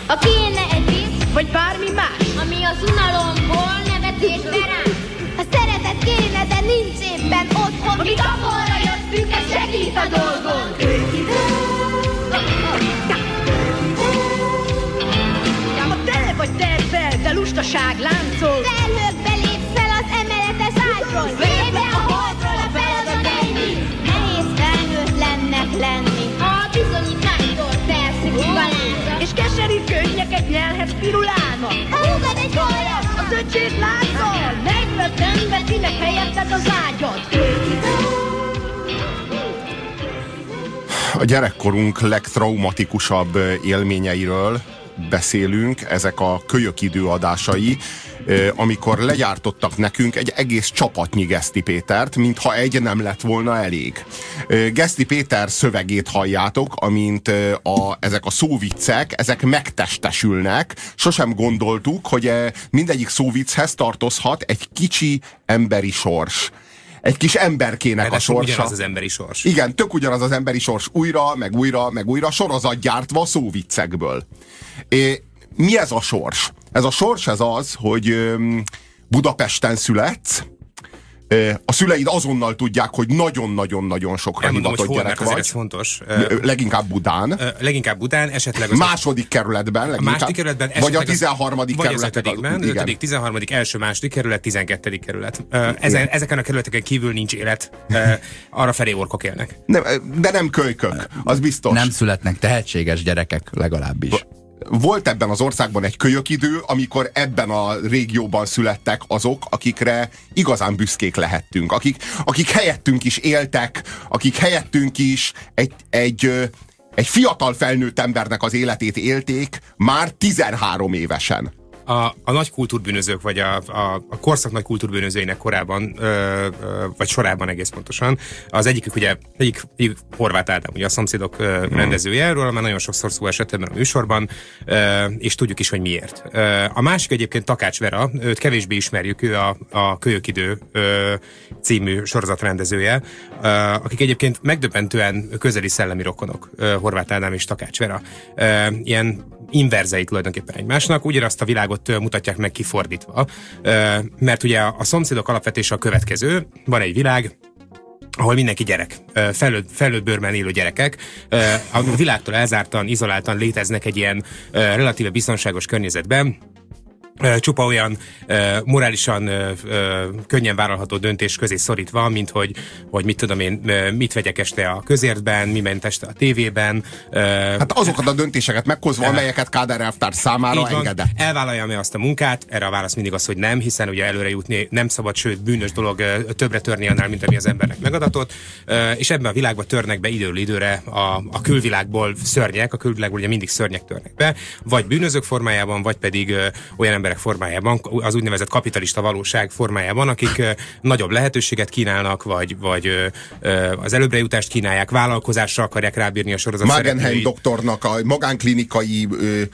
Ha kéne egy vicc, vagy bármi más, ami az unalomból nevetésbe ránk. Ha szeretet kéne, de nincs éppen otthon, mi taporra jöttünk, ez segít a dolgon. Ha tele vagy tervvel, de lustaság láncol, Felhőkbe lépsz fel az emeletes ágyról, lépve a holdról a feladat ennyi. Nehéz felnőtlennek lenni, ha a bizonyítványtól felszűnik a lánca. és keserű könnyeket nyelhetsz pirulálva. Ha húzod egy kolyat, Az öcsét láncol, megvett nem vetinek helyetted az ágyat. A gyerekkorunk legtraumatikusabb élményeiről beszélünk, ezek a Kölyök időadásai, amikor legyártottak nekünk egy egész csapatnyi Geszti Pétert, mintha egy nem lett volna elég. Geszti Péter szövegét halljátok, amint ezek a szóviccek, ezek megtestesülnek. Sosem gondoltuk, hogy mindegyik szóvicchez tartozhat egy kicsi emberi sors. Egy kis emberkének a sorsa. Ugyanaz az emberi sors. Igen, tök ugyanaz az emberi sors. Újra, meg újra, meg újra, sorozatgyártva szóviccekből. Mi ez a sors? Ez a sors ez az, hogy Budapesten születsz, a szüleid azonnal tudják, hogy nagyon-nagyon-nagyon sokra hivatott gyerek vagy. Ez fontos. Leginkább Budán. Leginkább Budán, esetleg az második kerületben. A második kerületben, vagy a 13. kerület. kerület. Vagy 5., 13., első, második kerület, 12. kerület. Ezeken a kerületeken kívül nincs élet. Arra felé orkok élnek. De nem kölykök, az biztos. Nem születnek tehetséges gyerekek legalábbis. Volt ebben az országban egy kölyökidő, amikor ebben a régióban születtek azok, akikre igazán büszkék lehettünk, akik helyettünk is éltek, akik helyettünk is egy fiatal felnőtt embernek az életét élték már 13 évesen. A nagy kultúrbűnözők, vagy a korszak nagy kultúrbűnözőinek korában, vagy sorában egész pontosan. Az egyikük ugye, egyik Horváth Ádám, ugye a Szomszédok rendezője, erről már nagyon sokszor szó esett ebben a műsorban, és tudjuk is, hogy miért. A másik egyébként Takács Vera, őt kevésbé ismerjük, ő a Kölyökidő című sorozat rendezője, akik egyébként megdöbbentően közeli szellemi rokonok, Horváth Ádám és Takács Vera. Ilyen inverzei tulajdonképpen egymásnak, ugyanazt a világot mutatják meg kifordítva. Mert ugye a Szomszédok alapvetése a következő, van egy világ, ahol mindenki gyerek, felnőtt bőrben élő gyerekek, a világtól elzártan, izoláltan léteznek egy ilyen relatíve biztonságos környezetben, csupa olyan morálisan könnyen vállalható döntés közé szorítva, mint hogy mit tudom én, mit vegyek este a közértben, mi ment este a tévében. Hát azokat a döntéseket meghozva, amelyeket Kádár elvtárs számára engedett. Elvállaljam-e azt a munkát? Erre a válasz mindig az, hogy nem, hiszen ugye előre jutni nem szabad, sőt bűnös dolog többre törni annál, mint ami az embernek megadatott. És ebben a világban törnek be időről időre a külvilágból szörnyek, a külvilágból ugye mindig szörnyek törnek be, vagy bűnözők formájában, vagy pedig olyan emberek formájában, az úgynevezett kapitalista valóság formájában, akik nagyobb lehetőséget kínálnak, vagy az előbbre jutást kínálják, vállalkozásra akarják rábírni a sorozat Magenheim szereplőit. doktornak a magánklinikai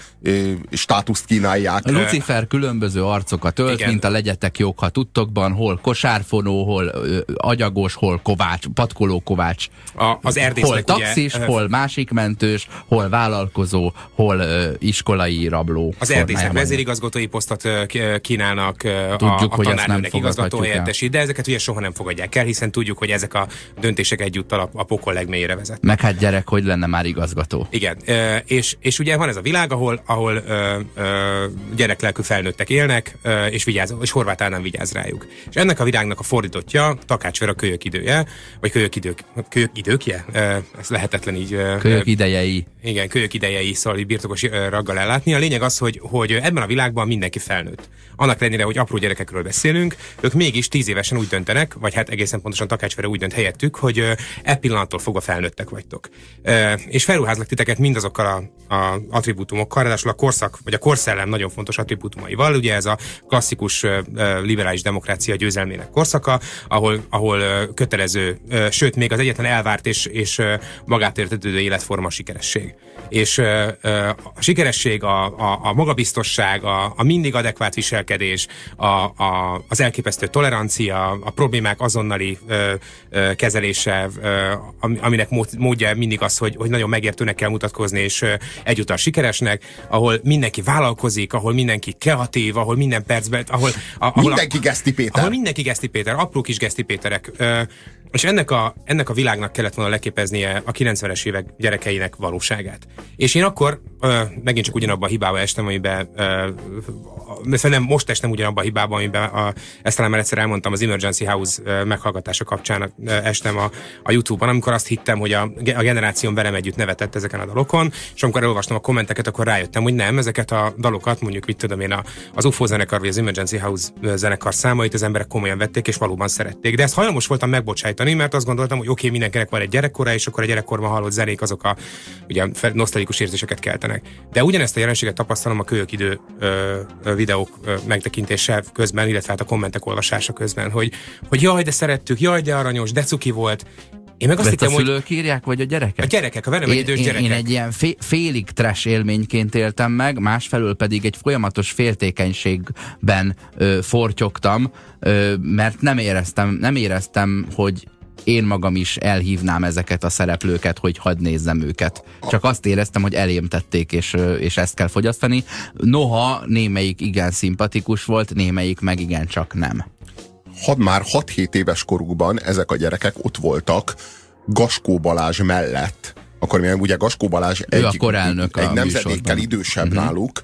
státuszt kínálják. Lucifer különböző arcokat ölt, igen, mint a Legyetek jók, ha tudtokban, hol kosárfonó, hol agyagos, hol kovács, patkoló kovács, az hol taxis, ugye, hol másik mentős, hol vállalkozó, hol iskolai rabló. Az Erdésznek vezérigazgatói posztot kínálnak, tudjuk, a hogy tanárnőnek igazgató helyettesít, de ezeket ugye soha nem fogadják el, hiszen tudjuk, hogy ezek a döntések egyúttal a pokol legmélyére vezetnek. Meg hát gyerek, hogy lenne már igazgató. Igen, és ugye van ez a világ, ahol gyereklelkű felnőttek élnek, és Horváth Ádám vigyáz rájuk. És ennek a világnak a fordítottja Takács Vera Kölyökidője, vagy kölyökidőkje? Ez lehetetlen így. Kölyök idejei. Igen, kölyök idejei, szóval birtokos raggal ellátni. A lényeg az, hogy ebben a világban mindenki felnőtt. Annak ellenére, hogy apró gyerekekről beszélünk, ők mégis 10 évesen úgy döntenek, vagy hát egészen pontosan Takács Vera úgy dönt helyettük, hogy pillanattól fogva felnőttek vagytok. És felruházlak titeket mindazokkal a attribútumokkal, ráadásul a korszak, vagy a korszellem nagyon fontos attribútumaival, ugye ez a klasszikus liberális demokrácia győzelmének korszaka, ahol kötelező, sőt még az egyetlen elvárt és magát értetődő életforma a sikeresség. És a sikeresség, a magabiztosság, a mindig adekvát viselkedés, az elképesztő tolerancia, a problémák azonnali kezelése, aminek módja mindig az, hogy nagyon megértőnek kell mutatkozni, és egyúttal sikeresnek, ahol mindenki vállalkozik, ahol mindenki kreatív, ahol minden percben, ahol mindenki Geszti Péter. Ahol mindenki Geszti Péter, apró kis Geszti Péterek. És ennek a világnak kellett volna leképeznie a 90-es évek gyerekeinek valóságát. És én akkor megint csak ugyanabban a hibába estem, amiben most estem ugyanabban a hibába, amiben ezt talán már egyszer elmondtam, az Emergency House meghallgatása kapcsán estem a YouTube-on, amikor azt hittem, hogy a generációm velem együtt nevetett ezeken a dalokon, és amikor elolvastam a kommenteket, akkor rájöttem, hogy nem, ezeket a dalokat, mondjuk mit tudom én, az UFO zenekar vagy az Emergency House zenekar számait az emberek komolyan vették és valóban szerették. De ezt hajlamos voltam megbocsájtani, mert azt gondoltam, hogy oké, mindenkinek van egy gyerekkora, és akkor a gyerekkorban hallott zenék azok ugye nosztalikus érzéseket keltenek. De ugyanezt a jelenséget tapasztalom a Kölyök idő videók megtekintése közben, illetve hát a kommentek olvasása közben, hogy jaj, de szerettük, jaj, de aranyos, de cuki volt. Én meg azt hittem, a szülők írják, vagy a gyerekek? A gyerekek, a velem egy idős gyerekek. Én egy ilyen félig trash élményként éltem meg, másfelől pedig egy folyamatos féltékenységben fortyogtam, mert nem éreztem, hogy én magam is elhívnám ezeket a szereplőket, hogy hadd nézzem őket. Csak azt éreztem, hogy elém tették, és ezt kell fogyasztani. Noha némelyik igen szimpatikus volt, némelyik meg igen csak nem. Már 6-7 éves korukban ezek a gyerekek ott voltak Gaskó Balázs mellett. Akkor ugye Gaskó Balázs egy nemzedékkel idősebb náluk.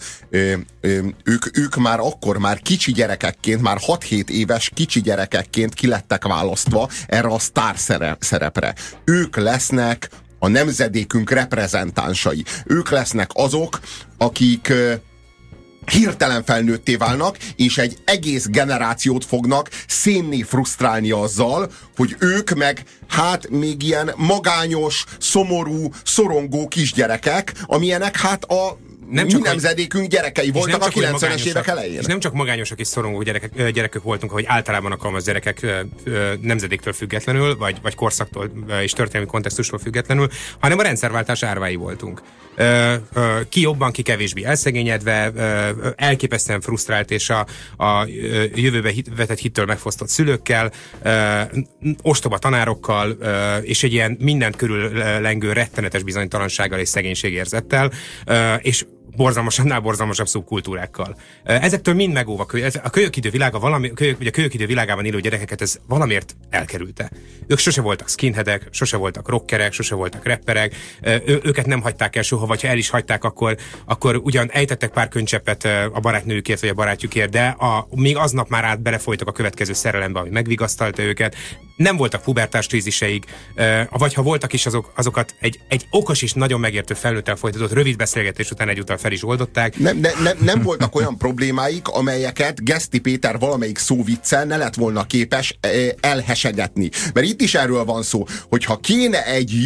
Ők már akkor kicsi gyerekekként, már 6-7 éves kicsi gyerekekként kilettek választva erre a sztár szerepre. Ők lesznek a nemzedékünk reprezentánsai. Ők lesznek azok, akik hirtelen felnőtté válnak, és egy egész generációt fognak szénné frusztrálni azzal, hogy ők meg még ilyen magányos, szomorú, szorongó kisgyerekek, amilyenek a nemzedékünk gyerekei voltak a 90-es évek elején. És nem csak magányosak és szorongó gyerekek voltunk, ahogy általában alkalmaz gyerekek nemzedéktől függetlenül, vagy korszaktól és történelmi kontextustól függetlenül, hanem a rendszerváltás árvái voltunk. Ki jobban, ki kevésbé elszegényedve, elképesztően frusztrált és a jövőbe vetett hittől megfosztott szülőkkel, ostoba tanárokkal, és egy ilyen mindent körüllengő rettenetes bizonytalansággal és szegénységérzettel, és borzalmasabb szubkultúrákkal. Ezektől mind megóva a kölyök idő világa vagy a kölyök idő világában élő gyerekeket ez valamiért elkerülte. Ők sose voltak skinheadek, sose voltak rockerek, sose voltak rapperek, őket nem hagyták el soha, vagy ha el is hagyták, akkor ugyan ejtettek pár könycseppet a barátnőjükért, vagy a barátjukért, de még aznap már belefolytak a következő szerelembe, ami megvigasztalta őket. Nem voltak pubertás kríziseik, vagy ha voltak is, azokat egy okos és nagyon megértő felnőttel folytatott rövid beszélgetés után egyúttal fel is oldották. Nem voltak olyan problémáik, amelyeket Geszti Péter valamelyik szóviccel ne lett volna képes elhesegetni. Mert itt is erről van szó, hogyha kéne egy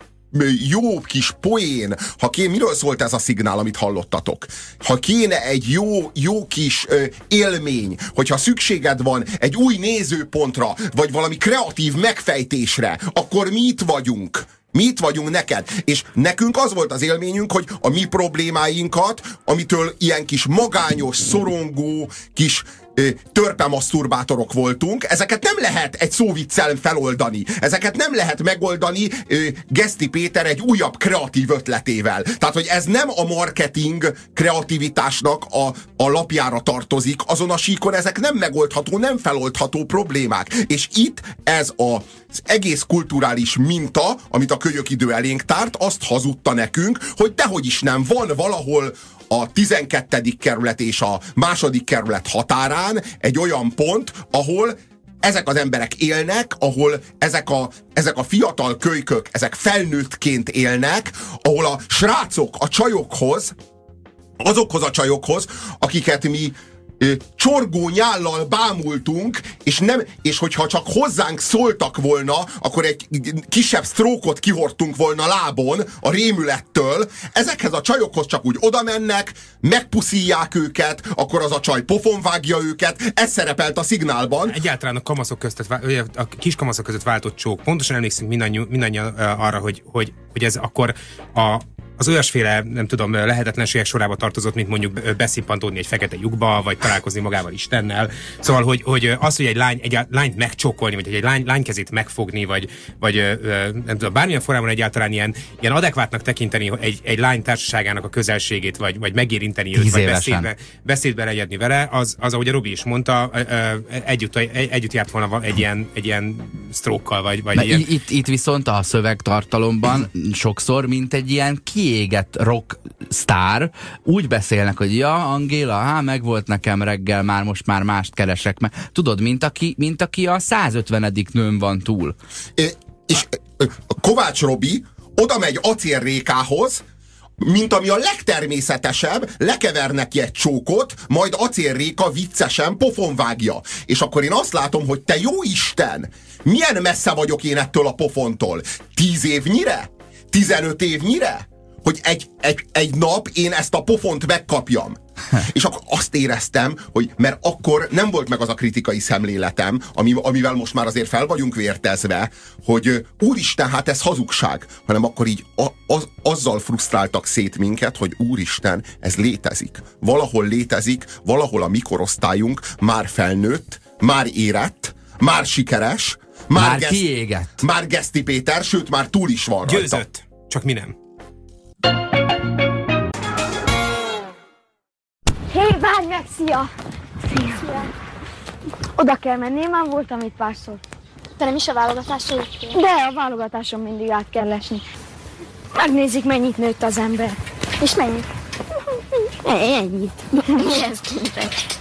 jó kis poén, miről szólt ez a szignál, amit hallottatok? Ha kéne egy jó kis élmény, hogyha szükséged van egy új nézőpontra, vagy valami kreatív megfejtésre, akkor mi itt vagyunk. Mi itt vagyunk neked. És nekünk az volt az élményünk, hogy a mi problémáinkat, amitől ilyen kis magányos, szorongó, kis törpemaszturbátorok voltunk, ezeket nem lehet egy szóviccel feloldani. Ezeket nem lehet megoldani Geszti Péter egy újabb kreatív ötletével. Tehát, hogy ez nem a marketing kreativitásnak a lapjára tartozik, azon a síkon ezek nem megoldható, nem feloldható problémák. És itt ez az egész kulturális minta, amit a kölyök idő elénk tárt, azt hazudta nekünk, hogy dehogy is nem, van valahol a 12. kerület és a 2. kerület határán egy olyan pont, ahol ezek az emberek élnek, ahol ezek a fiatal kölykök, ezek felnőttként élnek, ahol a srácok a csajokhoz, azokhoz a csajokhoz, akiket mi csorgó nyállal bámultunk, és hogyha csak hozzánk szóltak volna, akkor egy kisebb sztrókot kihordtunk volna lábon a rémülettől. Ezekhez a csajokhoz csak úgy oda mennek, megpuszíják őket, akkor az a csaj pofonvágja őket. Ez szerepelt a szignálban. Egyáltalán a kis kamaszok között váltott csók. Pontosan emlékszünk mindannyian arra, hogy ez akkor az olyasféle, nem tudom, lehetetlenségek sorába tartozott, mint mondjuk beszippantódni egy fekete lyukba, vagy találkozni magával Istennel. Szóval, hogy az, hogy egy lányt megcsókolni, vagy egy lány kezét megfogni, vagy nem tudom, bármilyen formában egyáltalán ilyen adekvátnak tekinteni egy lány társaságának a közelségét, vagy megérinteni őt, vagy beszédbe legyedni vele, az, ahogy a Robi is mondta, együtt járt volna egy ilyen sztrókkal, vagy ilyen... Itt viszont a szövegtartalomban sokszor, mint egy ilyen kiégett rock sztár, úgy beszélnek, hogy ja, Angéla, meg volt nekem reggel, most már mást keresek. Tudod, mint aki a 150. nőn van túl. És Kovács Robi oda megy acélrékához, mint ami a legtermészetesebb, lekever neki egy csókot, majd acélréka viccesen pofonvágja. És akkor én azt látom, hogy te jó Isten, milyen messze vagyok én ettől a pofontól? 10 évnyire? 15 évnyire? Hogy egy nap én ezt a pofont megkapjam. És akkor azt éreztem, hogy mert akkor nem volt meg az a kritikai szemléletem, amivel most már azért fel vagyunk vértezve, hogy úristen, hát ez hazugság, hanem akkor így azzal frusztráltak szét minket, hogy úristen, ez létezik. Valahol létezik, valahol a mi korosztályunk már felnőtt, már érett, már sikeres, már kiégett. Már Geszti Péter, sőt már túl is van rajta. Győzött, csak mi nem. Hé, várj meg, szia! Szia! Oda kell menni, én már voltam itt párszor. De nem is a válogatásra jöttél? De a válogatáson mindig át kell esni. Megnézik, mennyit nőtt az ember. És mennyit? Ennyit. Mihez képest?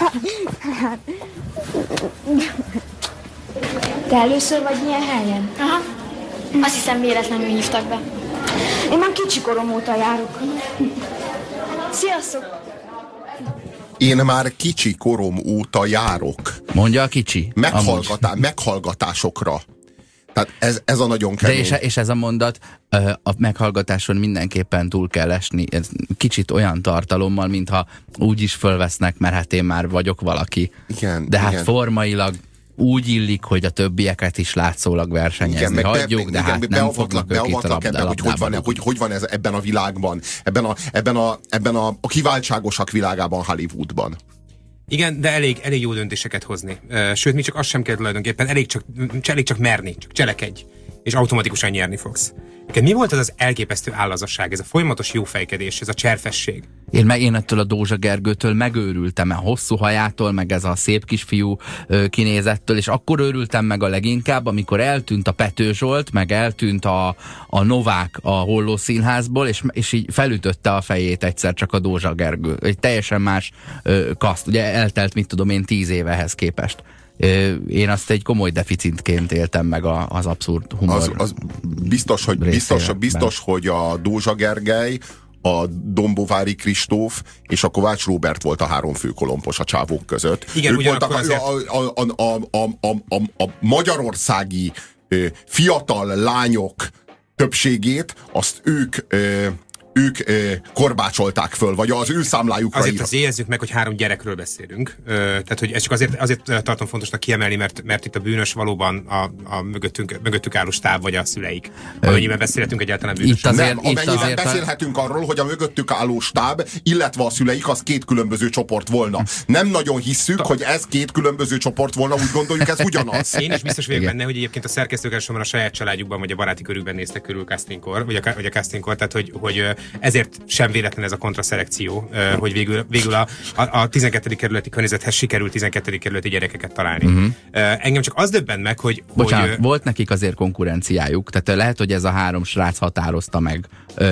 Te először vagy ilyen helyen? Aha. Azt hiszem, véletlenül hívtak be. Én már kicsi korom óta járok. Sziasztok! Én már kicsi korom óta járok. Mondja a kicsi. Meghallgatásokra. Tehát ez a nagyon kemény. De és ez a mondat, a meghallgatáson mindenképpen túl kell esni. Ez kicsit olyan tartalommal, mintha úgy is fölvesznek, mert hát én már vagyok valaki. Igen, de hát igen. Formailag úgy illik, hogy a többieket is látszólag versenyezni hagyjuk, de hát nem fognak ők itt a labdába. Hogy van ez ebben a világban, ebben a kiváltságosak világában, Hollywoodban. Igen, de elég jó döntéseket hozni. Sőt, mi csak azt sem kell tulajdonképpen, elég csak merni, csak cselekedj, és automatikusan nyerni fogsz. Mi volt az elképesztő állazasság, ez a folyamatos jófejkedés, ez a cserfesség? Én ettől a Dózsa Gergőtől megőrültem, a hosszú hajától, meg ez a szép kisfiú kinézettől, és akkor őrültem meg a leginkább, amikor eltűnt a Pető Zsolt, meg eltűnt a Novák a Holló Színházból, és így felütötte a fejét egyszer csak a Dózsa Gergő. Egy teljesen más kaszt, ugye eltelt, mit tudom én, 10 évehez képest. Én azt egy komoly deficitként éltem meg az abszurd humor. Az biztos, hogy a Dózsa Gergely, a Dombovári Kristóf és a Kovács Róbert volt a 3 főkolompos a csávók között. Igen, ők voltak a magyarországi fiatal lányok többségét, azt ők korbácsolták föl, vagy az ő számlájukra azért azt jegyezzük meg, hogy 3 gyerekről beszélünk. Tehát, hogy ezt csak azért tartom fontosnak kiemelni, mert itt a bűnös valóban a mögöttük álló stáb, vagy a szüleik. Amennyiben beszélhetünk egyáltalán bűnös. Amennyiben beszélhetünk arról, hogy a mögöttük álló stáb, illetve a szüleik, az 2 különböző csoport volna. Nem nagyon hisszük, hogy ez 2 különböző csoport volna, úgy gondoljuk, ez ugyanaz. Én is biztos vagyok benne, hogy egyébként a szerkesztők elsősorban a saját családjukban, vagy a baráti körükben néztek körül castingkor, vagy a castingkor, tehát hogy ezért sem véletlen ez a kontraszelekció, hogy végül a 12. kerületi környezethez sikerült 12. kerületi gyerekeket találni. Engem csak az döbbent meg, hogy... Bocsánat, volt nekik azért konkurenciájuk, tehát lehet, hogy ez a 3 srác határozta meg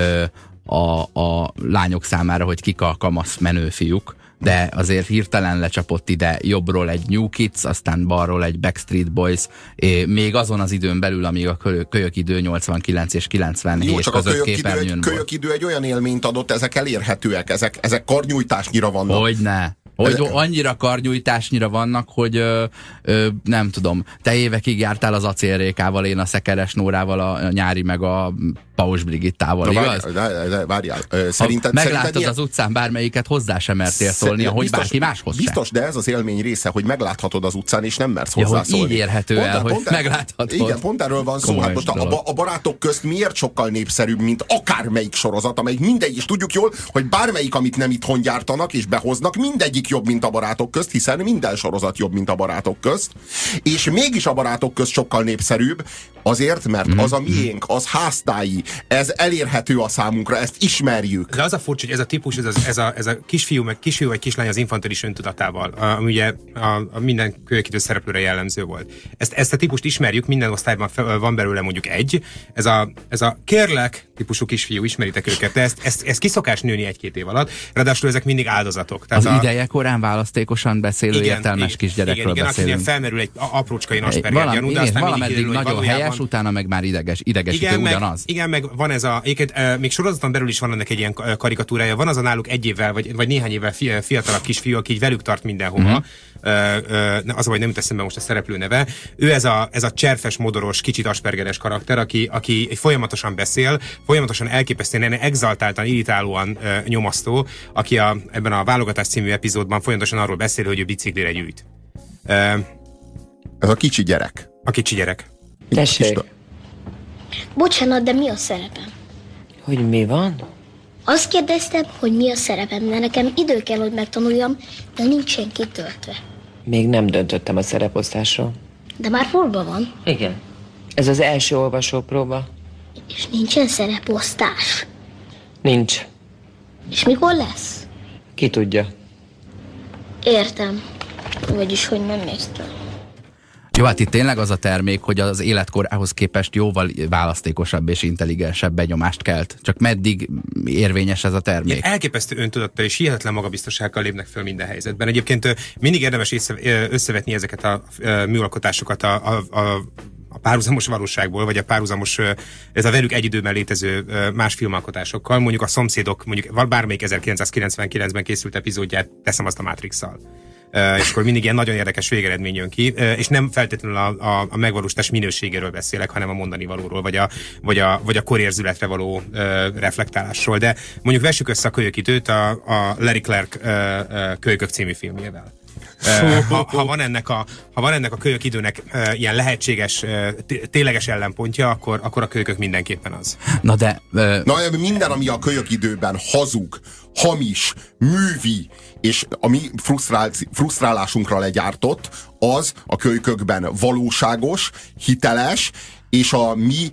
a lányok számára, hogy kik a kamasz menő fiúk, de azért hirtelen lecsapott ide jobbról egy New Kids, aztán balról egy Backstreet Boys, még azon az időn belül, amíg a kölyökidő 89 és 97 jó, csak között a képernyőn volt. kölyökidő egy olyan élményt adott, ezek elérhetőek, ezek karnyújtásnyira vannak. Hogyne. Hogy annyira karnyújtásnyira vannak, hogy nem tudom, te évekig jártál az acélrékával, én a Szekeres Nórával, a Nyári meg a Paus Brigittával, igaz? Várjál. Megláttad ilyen... az utcán bármelyiket, hozzá sem mertél szólni, ahogy bárki máshoz sem. Biztos, de ez az élmény része, hogy megláthatod az utcán, és nem mersz hozzászólni. Így érhető el, hogy megláthatod. Igen, pont erről van szó. Hát most a Barátok Közt miért sokkal népszerűbb, mint akármelyik sorozat, amelyik mindegy, és tudjuk jól, hogy bármelyik, amit nem itthon gyártanak és behoznak, mindegyik jobb, mint a Barátok Közt, hiszen minden sorozat jobb, mint a Barátok Közt. És mégis a Barátok Közt sokkal népszerűbb, azért, mert az a miénk, az háztáji, ez elérhető a számunkra, ezt ismerjük. De az a furcsa, hogy ez a típus, ez a kisfiú vagy kislány az infantilis öntudatával, ami ugye a minden Kölyök-idő szereplőre jellemző volt. Ezt a típust ismerjük, minden osztályban van belőle mondjuk egy. Ez a kérlek típusú kisfiú, ismeritek őket, de ezt kiszokás nőni 1-2 év alatt, ráadásul ezek mindig áldozatok. Tehát az ideje korán választékosan beszélő értelmes kisgyerekről beszélünk. Igen, felmerül egy aprócskai Asperger gyanú, de aztán valameddig nagyon helyes, utána meg már idegesítő, ugyanaz. Igen, meg van ez még sorozaton belül is van ennek egy ilyen karikatúrája, van az a náluk 1 évvel, vagy néhány évvel fiatalabb kisfiú, aki így velük tart mindenhova. Az, vagy nem jut eszembe most a szereplő neve. Ő ez a cserfes, modoros, kicsit aspergeres karakter, aki folyamatosan beszél, folyamatosan elképesztően, exaltáltan, irritálóan nyomasztó, aki ebben a Válogatás című epizódban folyamatosan arról beszél, hogy ő biciklire gyűjt. Ez a kicsi gyerek. A kicsi gyerek. Tessék. Bocsánat, de mi a szerepem? Hogy mi van? Azt kérdeztem, hogy mi a szerepem, de nekem idő kell, hogy megtanuljam, de nincsen kitöltve. Még nem döntöttem a szereposztásról. De már próba van. Igen. Ez az első olvasópróba. És nincsen szereposztás. Nincs. És mikor lesz? Ki tudja. Értem. Vagyis, hogy nem néztem. Jó, hát itt tényleg az a termék, hogy az életkorához képest jóval választékosabb és intelligensebb benyomást kelt. Csak meddig érvényes ez a termék? Elképesztő öntudattal és hihetetlen magabiztossággal lépnek föl minden helyzetben. Egyébként mindig érdemes összevetni ezeket a műalkotásokat a párhuzamos valóságból, vagy a párhuzamos, ez a velük egy időben létező más filmalkotásokkal. Mondjuk a Szomszédok, mondjuk bármelyik 1999-ben készült epizódját, teszem azt a Matrix-szal. És akkor mindig ilyen nagyon érdekes végeredmény jön ki, és nem feltétlenül a megvalósítás minőségéről beszélek, hanem a mondani valóról, vagy a korérzületre való reflektálásról. De mondjuk vessük össze a Kölyök-időt a Larry Clark Kölykök című filmjével. Ha van ennek a Kölyök-időnek ilyen lehetséges, tényleges ellenpontja, akkor a Kölykök mindenképpen az. Na de... minden, ami a Kölyök-időben hazug, hamis, művi, és a mi frusztrálásunkra legyártott, az a Kölykökben valóságos, hiteles, és a mi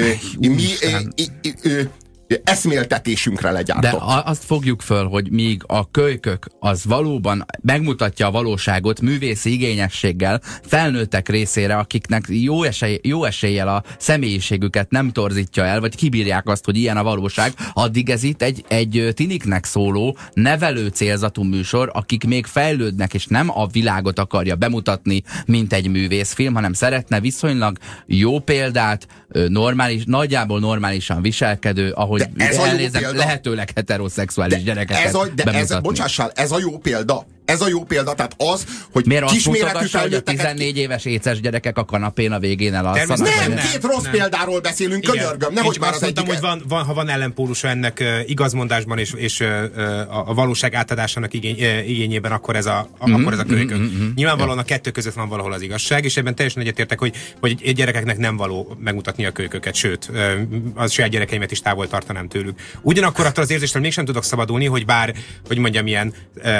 eszméltetésünkre legyártott. De azt fogjuk föl, hogy míg a Kölykök az valóban megmutatja a valóságot művészi igényességgel felnőttek részére, akiknek jó eséllyel a személyiségüket nem torzítja el, vagy kibírják azt, hogy ilyen a valóság, addig ez itt egy tiniknek szóló, nevelő célzatú műsor, akik még fejlődnek, és nem a világot akarja bemutatni, mint egy művészfilm, hanem szeretne viszonylag jó példát, nagyjából normálisan viselkedő, ahogy lehetőleg heteroszexuális gyereket bemutatni. Bocsássál, ez a jó példa. Ez a jó példa, tehát az, hogy miért azt mutogassa, hogy a 14 éves éces gyerekek a kanapén a végén elalszanak? Nem, két rossz példáról beszélünk, könyörgöm, nehogy már az egyik. Hogy ha van ellenpólusa ennek igazmondásban és a valóság átadásának igényében, akkor ez a Kölykök. Nyilvánvalóan a kettő között van valahol az igazság, és ebben teljesen egyetértek, hogy gyerekeknek nem való megmutatni a Kölyköket, sőt, az saját gyerekeimet is távol tartanám tőlük. Ugyanakkor attól az érzéstől mégsem tudok szabadulni, hogy bár, hogy mondjam, ilyen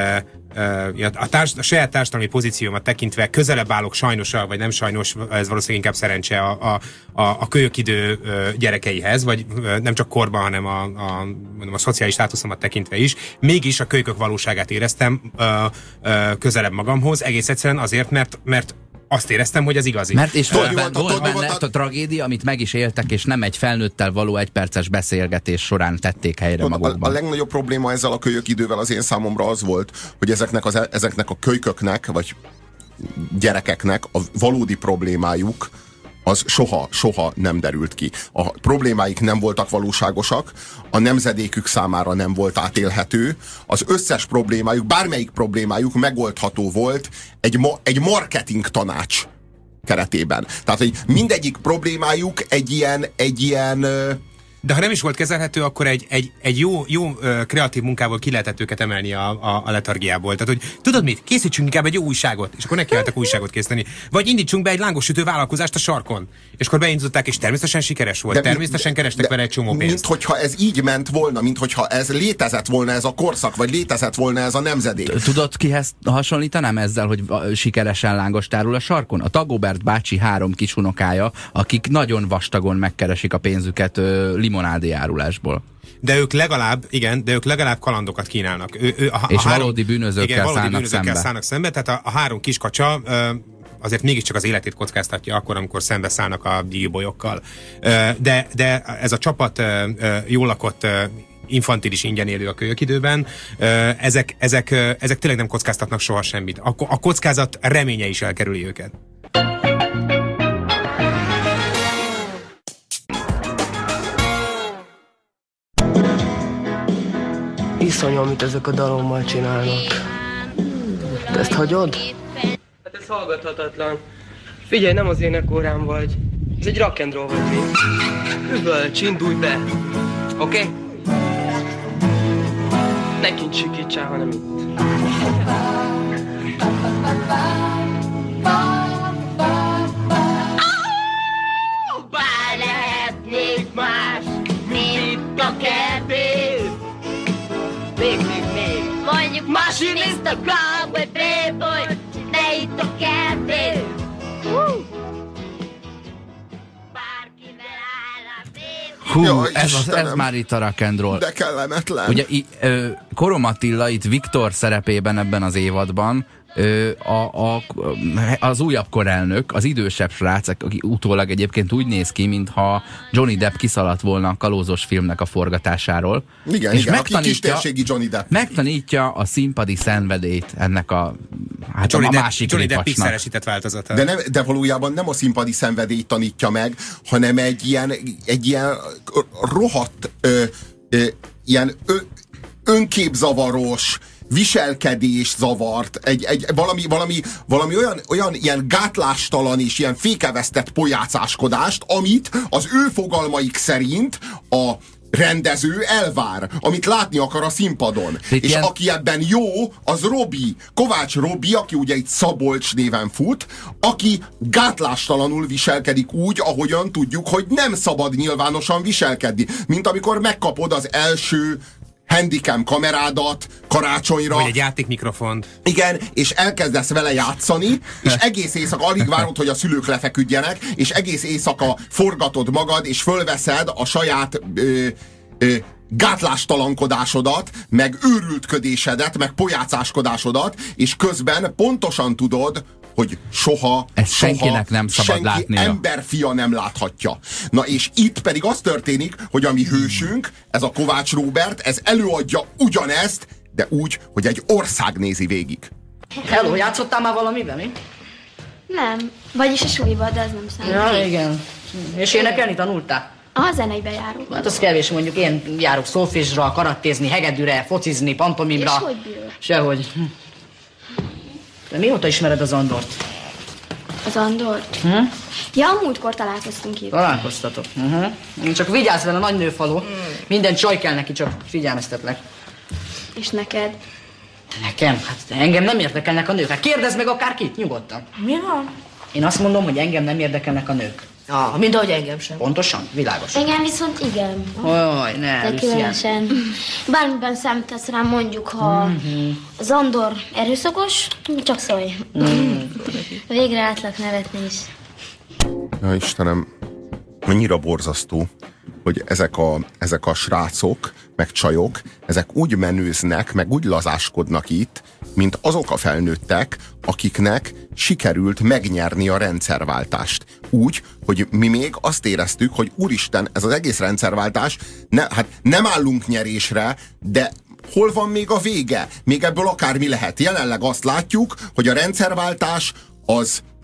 a saját társadalmi pozíciómat tekintve közelebb állok sajnos, vagy nem sajnos, ez valószínűleg inkább szerencse a Kölyök-idő gyerekeihez, vagy nem csak korban, hanem a szociális státuszomat tekintve is. Mégis a Kölykök valóságát éreztem közelebb magamhoz, egész egyszerűen azért, mert azt éreztem, hogy ez igazi. Mert és volt benne a tragédia, amit meg is éltek, és nem egy felnőttel való egyperces beszélgetés során tették helyre magukban. A legnagyobb probléma ezzel a Kölyök-idővel az én számomra az volt, hogy ezeknek a kölyköknek, vagy gyerekeknek a valódi problémájuk az soha nem derült ki. A problémáik nem voltak valóságosak, a nemzedékük számára nem volt átélhető, az összes problémájuk, bármelyik problémájuk megoldható volt egy marketing tanács keretében. Tehát, hogy mindegyik problémájuk egy ilyen de ha nem is volt kezelhető, akkor egy jó kreatív munkával ki lehetett őket emelni a letargiából. Tehát, hogy tudod mit? Készítsünk inkább egy jó újságot, és akkor nekiálltak újságot készíteni. Vagy indítsunk be egy lángosütő vállalkozást a sarkon. És akkor beindították, és természetesen sikeres volt. Természetesen kerestek vele egy csomó pénzt. Mint hogyha ez így ment volna, mint hogyha ez létezett volna ez a korszak, vagy létezett volna ez a nemzedék. Tudod, kihez hasonlítanám ezzel, hogy sikeresen lángos tárul a sarkon? A Dagobert bácsi 3 kisunokája, akik nagyon vastagon megkeresik a pénzüket limonádé árulásból. De ők legalább kalandokat kínálnak. És valódi bűnözőkkel szállnak szembe. Tehát a 3 kiskacsa azért mégiscsak az életét kockáztatja akkor, amikor szembeszállnak a díjbolyokkal. De ez a csapat jól lakott infantilis ingyen élő a kölyökidőben, ezek tényleg nem kockáztatnak soha semmit. A kockázat reménye is elkerüli őket. Iszonyú, amit ezek a dalommal csinálnak. Te ezt hagyod? Hát ez hallgathatatlan. Figyelj, nem az énekórán vagy. Ez egy rock and roll vagy mi. Üvölts, indulj be. Oké? Okay? Ne kint sikítsál, hanem itt. Bár lehetnék más, mint a kedvész. Még. Mondjuk masinista, cowboy, playboy, ne itt a kedvész. Bárkivel áll a Hú, ez már itt a rock and roll. De kellemetlen. Ugye Korom Attila itt Viktor szerepében ebben az évadban az újabb korelnök, az idősebb srác, aki utólag egyébként úgy néz ki, mintha Johnny Depp kiszaladt volna a kalózos filmnek a forgatásáról. Igen, aki kistérségi Johnny Depp. Megtanítja a színpadi szenvedélyt ennek a másik Johnny Depp pixelesített változata. De valójában nem a színpadi szenvedélyt tanítja meg, hanem egy ilyen rohadt ilyen önképzavaros viselkedés zavart, valami olyan ilyen gátlástalan és ilyen fékevesztett pojácáskodást, amit az ő fogalmaik szerint a rendező elvár, amit látni akar a színpadon. És aki ebben jó, az Robi, Kovács Robi, aki ugye itt Szabolcs néven fut, aki gátlástalanul viselkedik úgy, ahogyan tudjuk, hogy nem szabad nyilvánosan viselkedni. Mint amikor megkapod az első handicam kamerádat karácsonyra. Vagy egy játékmikrofont. Igen, és elkezdesz vele játszani, és egész éjszaka alig várod, hogy a szülők lefeküdjenek, és egész éjszaka forgatod magad, és fölveszed a saját gátlástalankodásodat, meg őrültködésedet, meg pojácáskodásodat, és közben pontosan tudod, hogy soha senkinek nem szabad látnia. Emberfia nem láthatja. Na és itt pedig az történik, hogy a mi hősünk, ez a Kovács Róbert, ez előadja ugyanezt, de úgy, hogy egy ország nézi végig. Hello, játszottál már valamiben, mi? Nem. Vagyis a suliba, de ez nem számít. Ja, igen. És énekelni tanultál? A zeneibe járok. Hát az kevés, mondjuk én járok szólfésra, karattézni, hegedűre, focizni, pantomimra. És hogy bírod? Sehogy. De mióta ismered az Andort? Az Andort? Ja, a múltkor találkoztunk itt. Találkoztatok. Csak vigyázz vele, nagy nőfalu. Minden csaj kell neki, csak figyelmeztetlek. És neked? Nekem? Hát engem nem érdekelnek a nők. Hát kérdezd meg akárkit, nyugodtan. Mi van? Én azt mondom, hogy engem nem érdekelnek a nők. Mint ahogy engem sem. Pontosan? Világos. Igen, viszont igen. Oj, ne, de különösen. Bármiben számítasz rám, mondjuk, ha az Andor erőszakos, csak szólj. Végre átlak nevetni is. Ja, Istenem, mennyire borzasztó, hogy ezek a srácok, meg csajok, ezek úgy menőznek, meg úgy lazáskodnak itt, mint azok a felnőttek, akiknek sikerült megnyerni a rendszerváltást. Úgy, hogy mi még azt éreztük, hogy úristen, ez az egész rendszerváltás, hát nem állunk nyerésre, de hol van még a vége? Még ebből akármi lehet. Jelenleg azt látjuk, hogy a rendszerváltás az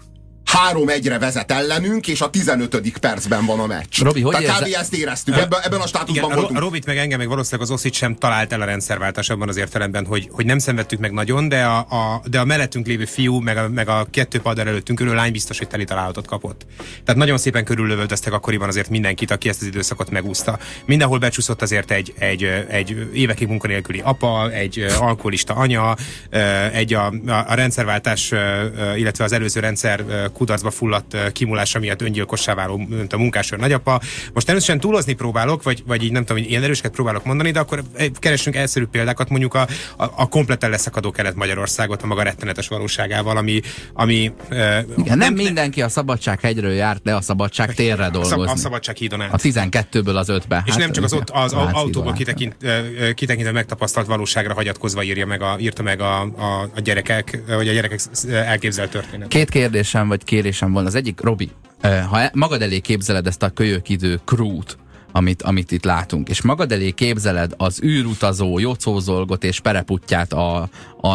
3-1-re vezet ellenünk, és a 15. percben van a meccs. Robi, hogy Tehát kb. Ezt éreztük, ebben a státuszban voltunk. Robit meg engem, meg valószínűleg az Oszit sem talált el a rendszerváltás abban az értelemben, hogy nem szenvedtük meg nagyon, de a mellettünk lévő fiú, meg a 2 paddal előttünk ülő lány biztos, hogy teli találatot kapott. Tehát nagyon szépen körüllövöldöztek akkoriban azért mindenkit, aki ezt az időszakot megúszta. Mindenhol becsúszott azért egy évekig munkanélküli apa, egy alkoholista anya, egy a rendszerváltás, illetve az előző rendszer kudarcba fulladt kimulása miatt öngyilkossá váló, mint a munkásőr nagyapa. Most természetesen túlozni próbálok, vagy így nem tudom, ilyen erősket próbálok mondani, de akkor keressünk egyszerű példákat, mondjuk a kompletten leszakadó Kelet-Magyarországot a maga rettenetes valóságával, ami nem mindenki a Szabadsághegyről járt le a Szabadságtérre dolgozni. A Szabadsághídon át. A 12-ből az 5-be. És nem csak az autóból kitekintve megtapasztalt valóságra hagyatkozva írta meg a gyerekek, vagy a gyerekek elképzelt történet. 2 kérdésem vagy kérésem van. Az egyik, Robi, ha magad elé képzeled ezt a kölyökidő crew-t, amit itt látunk, és magad elé képzeled az űrutazó Jocózolgot és Pereputyát a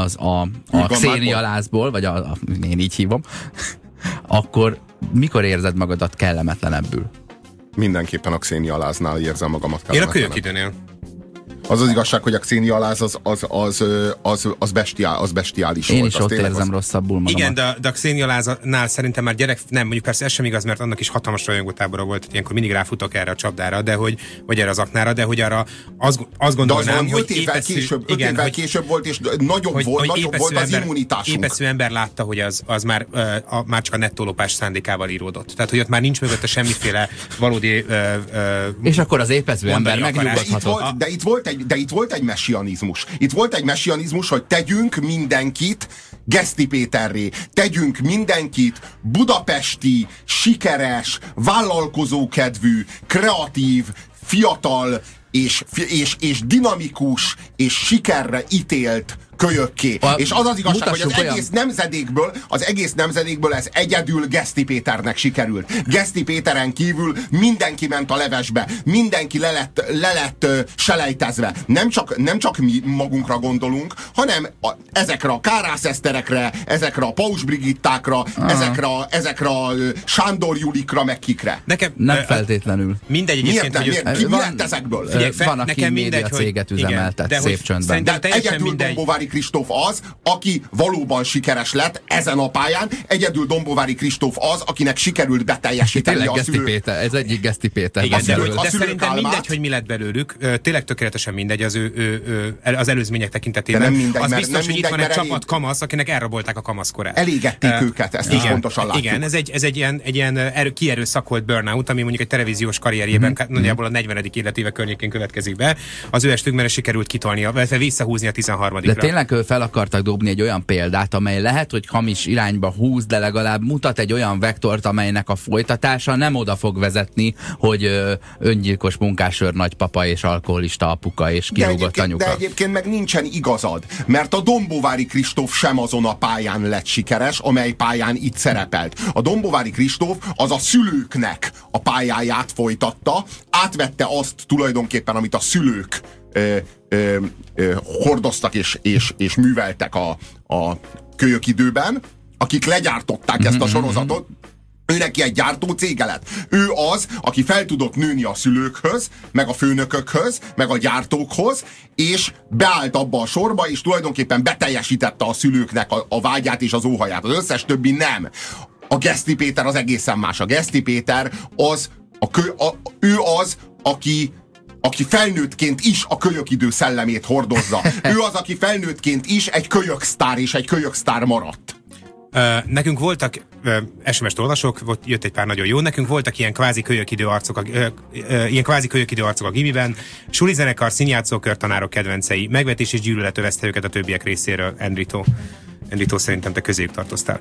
Xénialázból, vagy én így hívom, akkor mikor érzed magadat kellemetlenebbül? Mindenképpen a Xénialáznál érzem magamat kellemetlenebbül. Én a kölyökidőnél. Az igazság, hogy a Xénialáz az bestiális Én volt. Is ott érzem rosszabbul magamat. Igen, de a Xénialáznál szerintem már nem, mondjuk persze ez sem igaz, mert annak is hatalmas rajongótábora volt, ilyenkor mindig ráfutok erre a csapdára, vagy erre az aknára, de hogy arra azt gondolnám, hogy 5 évvel később volt, és nagyobb volt az immunitásunk. Épeszű ember látta, hogy az már csak a nettólopás szándékával íródott. Tehát, hogy ott már nincs mögötte semmiféle valódi és akkor az épeszű ember megnyugodhatott. De itt volt egy messianizmus. Itt volt egy messianizmus, hogy tegyünk mindenkit Geszti Péterré. Tegyünk mindenkit budapesti, sikeres, vállalkozókedvű, kreatív, fiatal és dinamikus és sikerre ítélt kölyökké. És az igazság, hogy az egész nemzedékből ez egyedül Geszti Péternek sikerült. Geszti Péteren kívül mindenki ment a levesbe, mindenki le lett selejtezve. Nem csak mi magunkra gondolunk, hanem ezekre a Kárász Eszterekre, ezekre a Paus Brigittákra, ezekre a Sándor Julikra, meg kikre. Nem feltétlenül. Mindegy egyébként, ki lett ezekből? Van, aki média céget üzemeltet szép csöndben. De egyedül Dombovári Kristóf az, aki valóban sikeres lett ezen a pályán. Egyedül Dombovári Kristóf az, akinek sikerült beteljesíteni a szülők. Péter, ez egyik Geszti Péter. Igen, de szerintem mindegy, hogy mi lett belőlük. Tényleg tökéletesen mindegy az előzmények tekintetében. Nem mindegy, az biztos, hogy itt van egy csapat kamasz, akinek elrabolták a kamaszkorát. Elégették őket, ezt is pontosan látjuk. Igen, ez egy ilyen kierőszakolt burnout, ami mondjuk egy televíziós karrierjében nagyjából a 40. életéve környékén következik be. Az ő estükben sikerült kitolnia, visszahúzni a 13. De tényleg fel akartak dobni egy olyan példát, amely lehet, hogy hamis irányba húz, de legalább mutat egy olyan vektort, amelynek a folytatása nem oda fog vezetni, hogy öngyilkos munkásőr nagypapa és alkoholista apuka és kirúgott anyuka. De egyébként meg nincsen igazad, mert a Dombovári Kristóf sem azon a pályán lett sikeres, amely pályán itt szerepelt. A Dombovári Kristóf az a szülőknek a pályáját folytatta, átvette azt tulajdonképpen, amit a szülők hordoztak és műveltek a kölyökidőben, akik legyártották ezt a sorozatot. Ő neki egy gyártó cége lett. Ő az, aki fel tudott nőni a szülőkhöz, meg a főnökökhöz, meg a gyártókhoz, és beállt abba a sorba, és tulajdonképpen beteljesítette a szülőknek a vágyát és az óhaját. Az összes többi nem. A Geszti Péter az egészen más. A Geszti Péter az, ő az, aki felnőttként is a kölyökidő szellemét hordozza. Ő az, aki felnőttként is egy kölyöksztár és egy kölyöksztár maradt. Nekünk voltak, SMS-t olvasok, jött egy pár nagyon jó, nekünk voltak ilyen kvázi kölyökidő arcok a gimiben, sulizenekar, színjátszókör, tanárok kedvencei, megvetés és gyűlölet övezte őket a többiek részéről. Endrito, szerintem te közéjük tartoztál.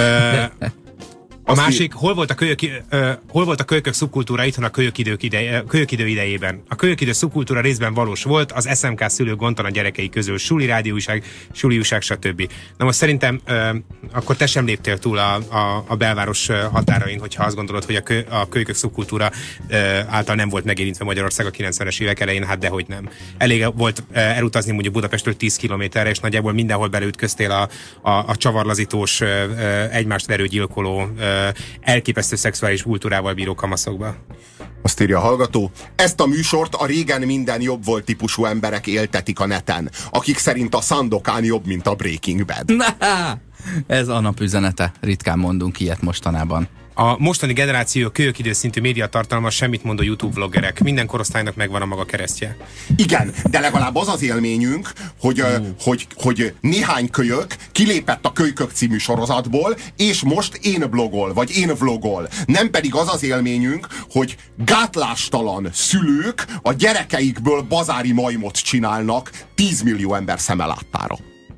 A másik, hol volt a kölykök szubkultúra itthon a kölyökidő idejében? A kölyökidő szubkultúra részben valós volt, az SMK szülők gondtalan gyerekei közül, suli rádióújság, suli újság, stb. Na most szerintem akkor te sem léptél túl a belváros határain, hogyha azt gondolod, hogy a kölykök szubkultúra által nem volt megérintve Magyarország a 90-es évek elején, hát dehogy nem. Elég volt elutazni mondjuk Budapestről 10 kilométerre, és nagyjából mindenhol beleütköztél a csavarlazítós, egymást verő gyilkoló elképesztő szexuális kultúrával bíró kamaszokba. Azt írja a hallgató, ezt a műsort a régen minden jobb volt típusú emberek éltetik a neten, akik szerint a Sandokan jobb, mint a Breaking Bad. Ez a nap üzenete. Ritkán mondunk ilyet mostanában. A mostani generáció kölyökidő szintű médiatartalma semmit mondó YouTube vloggerek. Minden korosztálynak megvan a maga keresztje. Igen, de legalább az az élményünk, hogy néhány kölyök kilépett a Kölykök című sorozatból, és most én blogol, vagy én vlogol. Nem pedig az az élményünk, hogy gátlástalan szülők a gyerekeikből bazári majmot csinálnak 10 millió ember szeme láttára.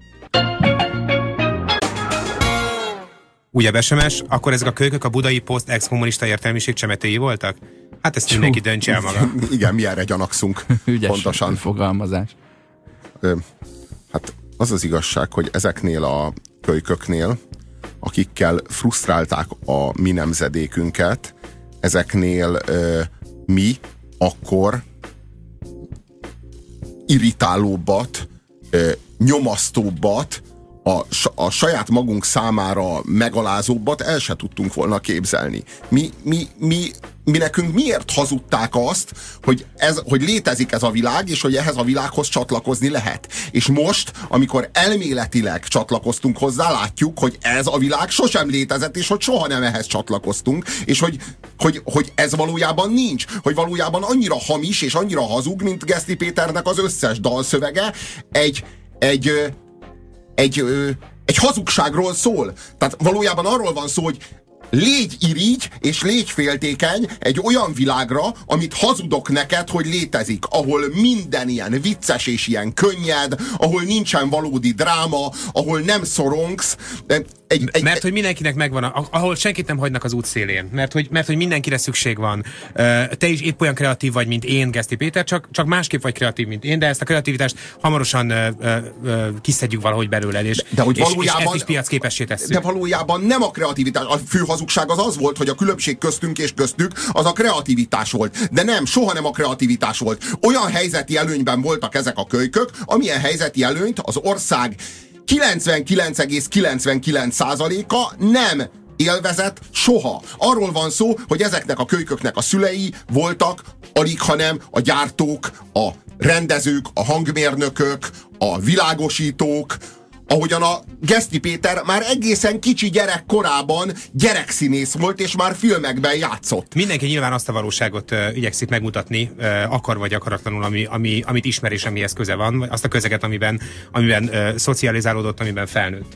Újabb SMS, akkor ezek a kölykök a budai poszt ex-kommunista értelmiség csemetéi voltak? Hát ezt mindenki döntse el maga. Igen, mi erre gyanakszunk. Ügyes pontosan. Fogalmazás. Hát az az igazság, hogy ezeknél a kölyköknél, akikkel frusztrálták a mi nemzedékünket, ezeknél mi akkor irritálóbbat, nyomasztóbbat, a saját magunk számára megalázóbbat el se tudtunk volna képzelni. Mi nekünk miért hazudták azt, hogy létezik ez a világ, és hogy ehhez a világhoz csatlakozni lehet. És most, amikor elméletileg csatlakoztunk hozzá, látjuk, hogy ez a világ sosem létezett, és hogy soha nem ehhez csatlakoztunk, és hogy ez valójában nincs, hogy valójában annyira hamis és annyira hazug, mint Geszti Péternek az összes dalszövege, egy hazugságról szól. Tehát valójában arról van szó, hogy légy irigy és légy féltékeny egy olyan világra, amit hazudok neked, hogy létezik, ahol minden ilyen vicces és ilyen könnyed, ahol nincsen valódi dráma, ahol nem szorongsz. Mert hogy mindenkinek megvan, ahol senkit nem hagynak az útszélén. Mert hogy mindenkire szükség van. Te is épp olyan kreatív vagy, mint én, Geszti Péter, csak másképp vagy kreatív, mint én, de ezt a kreativitást hamarosan kiszedjük valahogy belőled, és ezt is piacképessé tesszük. De valójában nem a kreativitás. A fő hazugság az volt, hogy a különbség köztünk és köztük az a kreativitás volt. De nem, soha nem a kreativitás volt. Olyan helyzeti előnyben voltak ezek a kölykök, amilyen helyzeti előnyt az ország 99,99%-a nem élvezett soha. Arról van szó, hogy ezeknek a kölyköknek a szülei voltak alig, hanem a gyártók, a rendezők, a hangmérnökök, a világosítók, ahogyan a Geszti Péter már egészen kicsi gyerek korában gyerekszínész volt, és már filmekben játszott. Mindenki nyilván azt a valóságot igyekszik megmutatni, akar vagy akaratlanul, amit ismer és amihez köze van, azt a közeget, amiben szocializálódott, amiben felnőtt.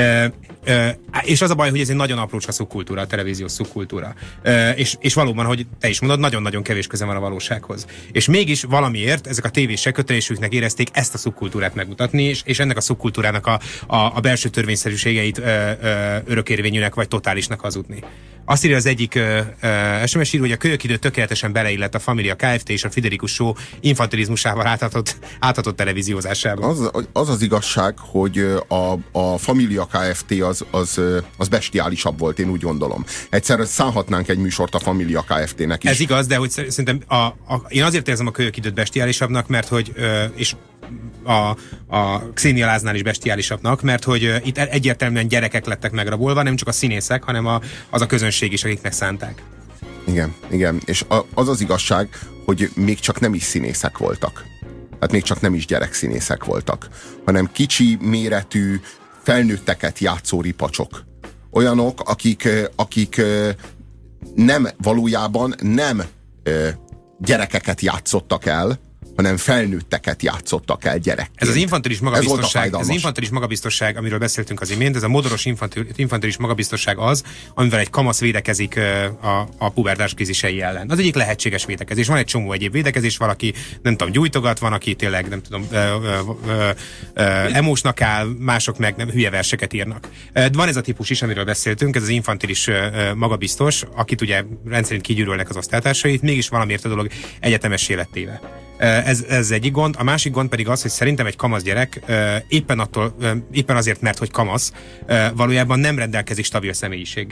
És az a baj, hogy ez egy nagyon aprócska szubkultúra, a televíziós szubkultúra. És valóban, hogy te is mondod, nagyon-nagyon kevés köze van a valósághoz. És mégis valamiért ezek a tévések kötelésüknek érezték ezt a szubkultúrát megmutatni, és ennek a szubkultúrának a belső törvényszerűségeit örökérvényűnek vagy totálisnak hazudni. Azt írja az egyik SMS író, hogy a kölyökidő tökéletesen beleillett a Família Kft. És a Friderikus Show infantilizmusával áthatott televíziózásába. Az igazság, hogy a Família Kft. Az bestiálisabb volt, én úgy gondolom. Egyszer szánhatnánk egy műsort a Família Kft.-nek is. Ez igaz, de hogy szerintem én azért érzem a kölyökidőt bestiálisabbnak, mert hogy és a Xenia Láznál is bestiálisabbnak, mert hogy itt egyértelműen gyerekek lettek megrabolva, nem csak a színészek, hanem az a közönség is, akiknek szánták. Igen. És az igazság, hogy még csak nem is színészek voltak. Tehát még csak nem is gyerekszínészek voltak, hanem kicsi méretű, felnőtteket játszó ripacsok. Olyanok, akik valójában nem gyerekeket játszottak el, hanem felnőtteket játszottak el gyerekként. Ez az infantilis magabiztosság, amiről beszéltünk az imént, ez a modoros infantilis magabiztosság az, amivel egy kamasz védekezik a pubertás krízisei ellen. Az egyik lehetséges védekezés. Van egy csomó egyéb védekezés, valaki nem tudom, gyújtogat, van, aki tényleg nem tudom, emósnak áll, mások meg nem hülye verseket írnak. Van ez a típus is, amiről beszéltünk, ez az infantilis magabiztos, akit ugye rendszerint kigyűrölnek az osztálytársait, mégis valamiért a dolog egyetemessé lett téve. Ez egyik gond. A másik gond pedig az, hogy szerintem egy kamasz gyerek éppen azért, mert hogy kamasz, valójában nem rendelkezik stabil személyiséggel.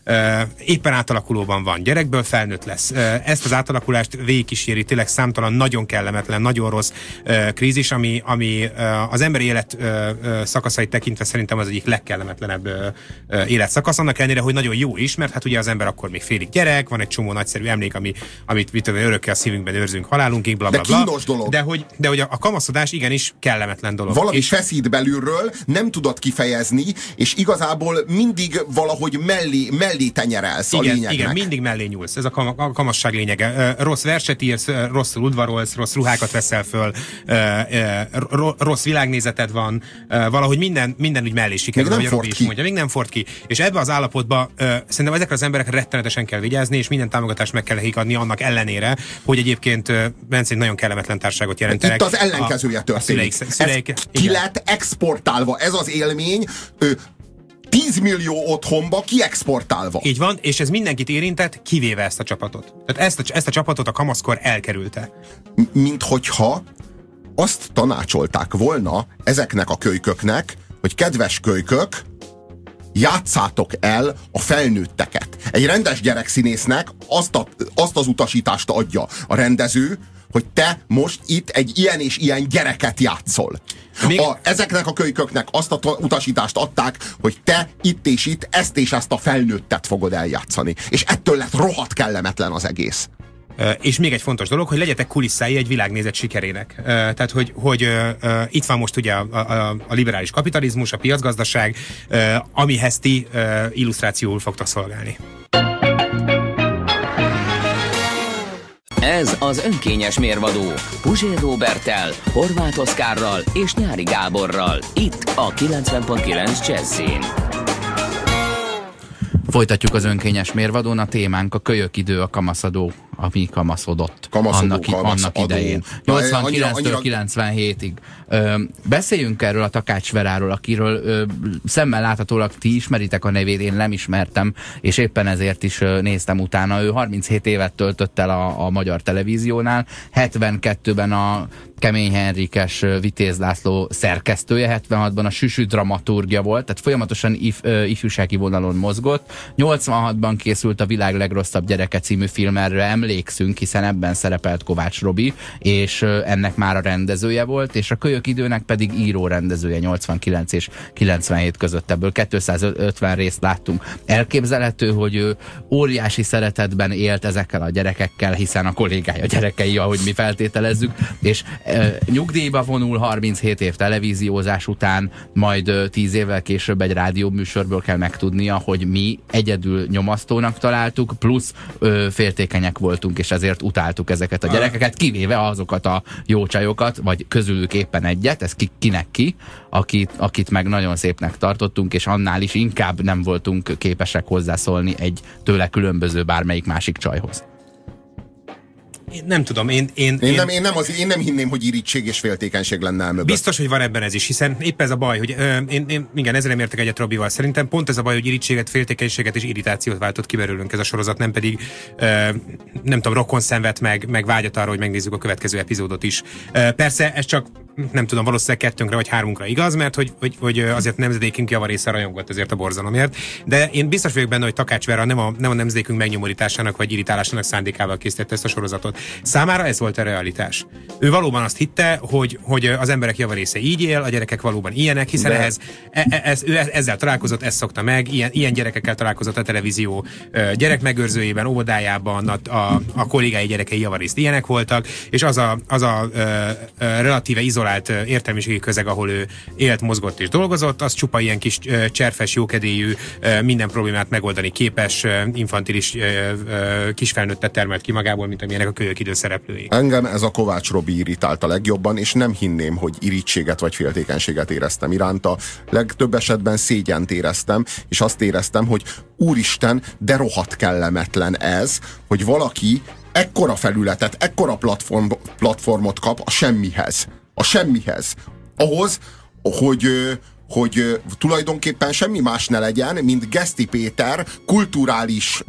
éppen átalakulóban van, gyerekből felnőtt lesz. Ezt az átalakulást végigkíséri tényleg számtalan, nagyon kellemetlen, nagyon rossz krízis, ami az emberi élet szakaszait tekintve szerintem az egyik legkellemetlenebb életszakasz. Annak ellenére, hogy nagyon jó is, mert hát ugye az ember akkor még félig gyerek, van egy csomó nagyszerű emlék, amit örökké a szívünkben őrzünk halálunkig, bla bla bla. De kínos dolog. De hogy a kamaszodás igenis kellemetlen dolog. Valami feszít belülről, nem tudod kifejezni, és igazából mindig valahogy mellé tenyerelsz a lényegnek. Igen, mindig mellé nyúlsz. Ez a kamasság lényege. Rossz verset írsz, rosszul udvarolsz, rossz ruhákat veszel föl, rossz világnézeted van, valahogy minden úgy mellé sikerül, ahogy Robi is mondja. Még nem ford ki. És ebbe az állapotba szerintem ezekre az emberekre rettenetesen kell vigyázni, és minden támogatást meg kell nekik adni annak ellenére, hogy egyébként Bence nagyon kellemetlen társaságot jelentenek. Itt az ellenkezője történik. Szüleik, ki lett exportálva. Ez az élmény 10 millió otthonba kiexportálva. Így van, és ez mindenkit érintett, kivéve ezt a csapatot. Tehát ezt a csapatot a kamaszkor elkerülte. Mint hogyha azt tanácsolták volna ezeknek a kölyköknek, hogy kedves kölykök, játszátok el a felnőtteket. Egy rendes gyerekszínésznek azt az utasítást adja a rendező, hogy te most itt egy ilyen és ilyen gyereket játszol. Ezeknek a kölyköknek azt a utasítást adták, hogy te itt és itt ezt és ezt a felnőttet fogod eljátszani. És ettől lett rohadt kellemetlen az egész. És még egy fontos dolog, hogy legyetek kulisszái egy világnézet sikerének. Tehát, hogy itt van most ugye a liberális kapitalizmus, a piacgazdaság, amihez ti illusztrációul fogtok szolgálni. Ez az önkényes mérvadó Puzsér Roberttel, Horváth Oszkárral és Nyári Gáborral. Itt a 90.9 Jazzin. Folytatjuk az önkényes mérvadón, a témánk a kölyök idő, a kamaszadó, ami kamaszodott annak idején. 89-től 97-ig. Beszéljünk erről a Takács Veráról, akiről szemmel láthatólag ti ismeritek a nevét, én nem ismertem, és éppen ezért is néztem utána. Ő 37 évet töltött el a magyar televíziónál, 72-ben a Kemény Henrikes Vitéz László szerkesztője, 76-ban a Süsü dramaturgja volt, tehát folyamatosan ifjúsági vonalon mozgott. 86-ban készült a Világ legrosszabb gyereke című film, erre emlékszünk, hiszen ebben szerepelt Kovács Robi, és ennek már a rendezője volt, és a Kölyök időnek pedig író rendezője 89 és 97 között, ebből 250 részt láttunk. Elképzelhető, hogy ő óriási szeretetben élt ezekkel a gyerekekkel, hiszen a kollégája gyerekei, ahogy mi feltételezzük, és nyugdíjba vonul 37 év televíziózás után, majd 10 évvel később egy rádióműsorból kell megtudnia, hogy mi egyedül nyomasztónak találtuk, plusz féltékenyek voltunk, és ezért utáltuk ezeket a gyerekeket, kivéve azokat a jó csajokat, vagy közülük éppen egyet, ez kinek ki, akit meg nagyon szépnek tartottunk, és annál is inkább nem voltunk képesek hozzászólni egy tőle különböző bármelyik másik csajhoz. Én nem tudom, én nem hinném, hogy irigység és féltékenység lenne el mögött. Biztos, hogy van ebben ez is, hiszen épp ez a baj, hogy igen, ezzel nem értek egyet Robival. Szerintem pont ez a baj, hogy irítséget, féltékenységet és irritációt váltott ki belőlünk ez a sorozat, nem pedig nem tudom, rokonszenvet meg vágyat arra, hogy megnézzük a következő epizódot is. Persze ez csak nem tudom, valószínűleg 2-nkre vagy 3-nkra igaz, mert hogy azért nemzedékünk javarésze rajongott ezért a borzalomért. De én biztos vagyok benne, hogy Takács Vera nem a nemzedékünk megnyomorításának vagy irritálásának szándékával készítette ezt a sorozatot. Számára ez volt a realitás. Ő valóban azt hitte, hogy az emberek javarésze így él, a gyerekek valóban ilyenek, hiszen ő ezzel találkozott, ezt szokta meg, ilyen gyerekekkel találkozott a televízió gyerekmegőrzőjében, óvodájában, a kollégái gyerekei javarészt ilyenek voltak, és az a relatíve izolált értelmiségi közeg, ahol ő élt, mozgott és dolgozott, az csupa ilyen kis cserfes, jókedélyű, minden problémát megoldani képes, infantilis kisfelnőttet termelt ki magából, mint amilyenek a Kölyök idő szereplői. Engem ez a Kovács Robi irritált a legjobban, és nem hinném, hogy irítséget vagy féltékenységet éreztem iránta. Legtöbb esetben szégyent éreztem, és azt éreztem, hogy úristen, de rohadt kellemetlen ez, hogy valaki ekkora felületet, ekkora platformot kap a semmihez. A semmihez. Ahhoz, hogy tulajdonképpen semmi más ne legyen, mint Geszti Péter kulturális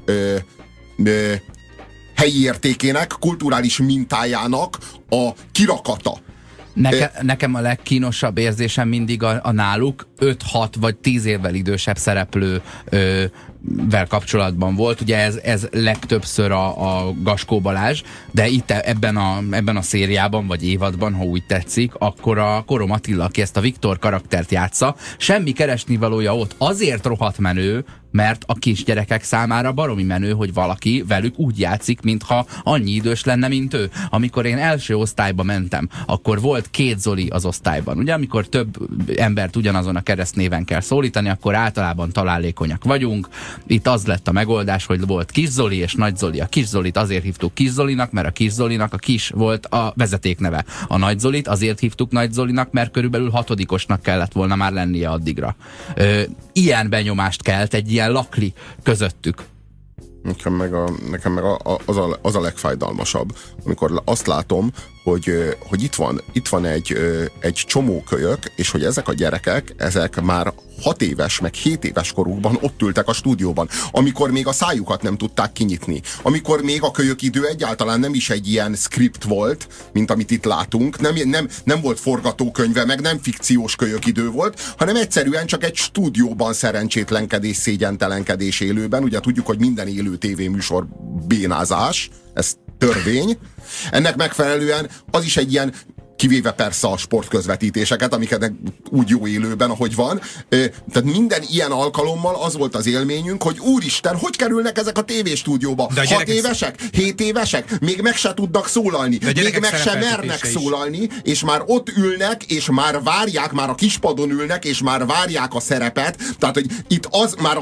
helyi értékének, kulturális mintájának a kirakata. Nekem a legkínosabb érzésem mindig a náluk 5-6 vagy 10 évvel idősebb szereplő vel kapcsolatban volt. Ugye ez legtöbbször a Gaskó Balázs, de itt ebben a szériában, vagy évadban, ha úgy tetszik, akkor a Korom Attila, aki ezt a Viktor karaktert játsza, semmi keresnivalója ott. Azért rohadt menő, mert a kisgyerekek számára baromi menő, hogy valaki velük úgy játszik, mintha annyi idős lenne, mint ő. Amikor én első osztályba mentem, akkor volt 2 Zoli az osztályban. Ugye, amikor több embert ugyanazon a keresztnéven kell szólítani, akkor általában találékonyak vagyunk. Itt az lett a megoldás, hogy volt Kis Zoli és Nagy Zoli. A Kis Zolit azért hívtuk Kis Zolinak, mert a Kis Zolinak a kis volt a vezetékneve. A Nagy Zolit azért hívtuk Nagy Zolinak, mert körülbelül 6-osnak kellett volna már lennie addigra. Ilyen benyomást kelt egy ilyen lakli közöttük. Nekem meg az a legfájdalmasabb, amikor azt látom, hogy itt van egy csomó kölyök, és hogy ezek a gyerekek, ezek már 6 éves, meg 7 éves korukban ott ültek a stúdióban, amikor még a szájukat nem tudták kinyitni, amikor még a kölyök idő egyáltalán nem is egy ilyen script volt, mint amit itt látunk, nem volt forgatókönyve, meg nem fikciós kölyök idő volt, hanem egyszerűen csak egy stúdióban szerencsétlenkedés, szégyentelenkedés élőben. Ugye tudjuk, hogy minden élő tévéműsor bénázás, ez törvény. Ennek megfelelően az is egy ilyen, kivéve persze a sportközvetítéseket, amiket úgy jó élőben, ahogy van. Tehát minden ilyen alkalommal az volt az élményünk, hogy úristen, hogy kerülnek ezek a tévéstúdióba? 6 évesek? 7 évesek? Még meg se tudnak szólalni. Még meg se mernek szólalni, és már ott ülnek, és már várják, már a kispadon ülnek, és már várják a szerepet. Tehát, hogy itt az már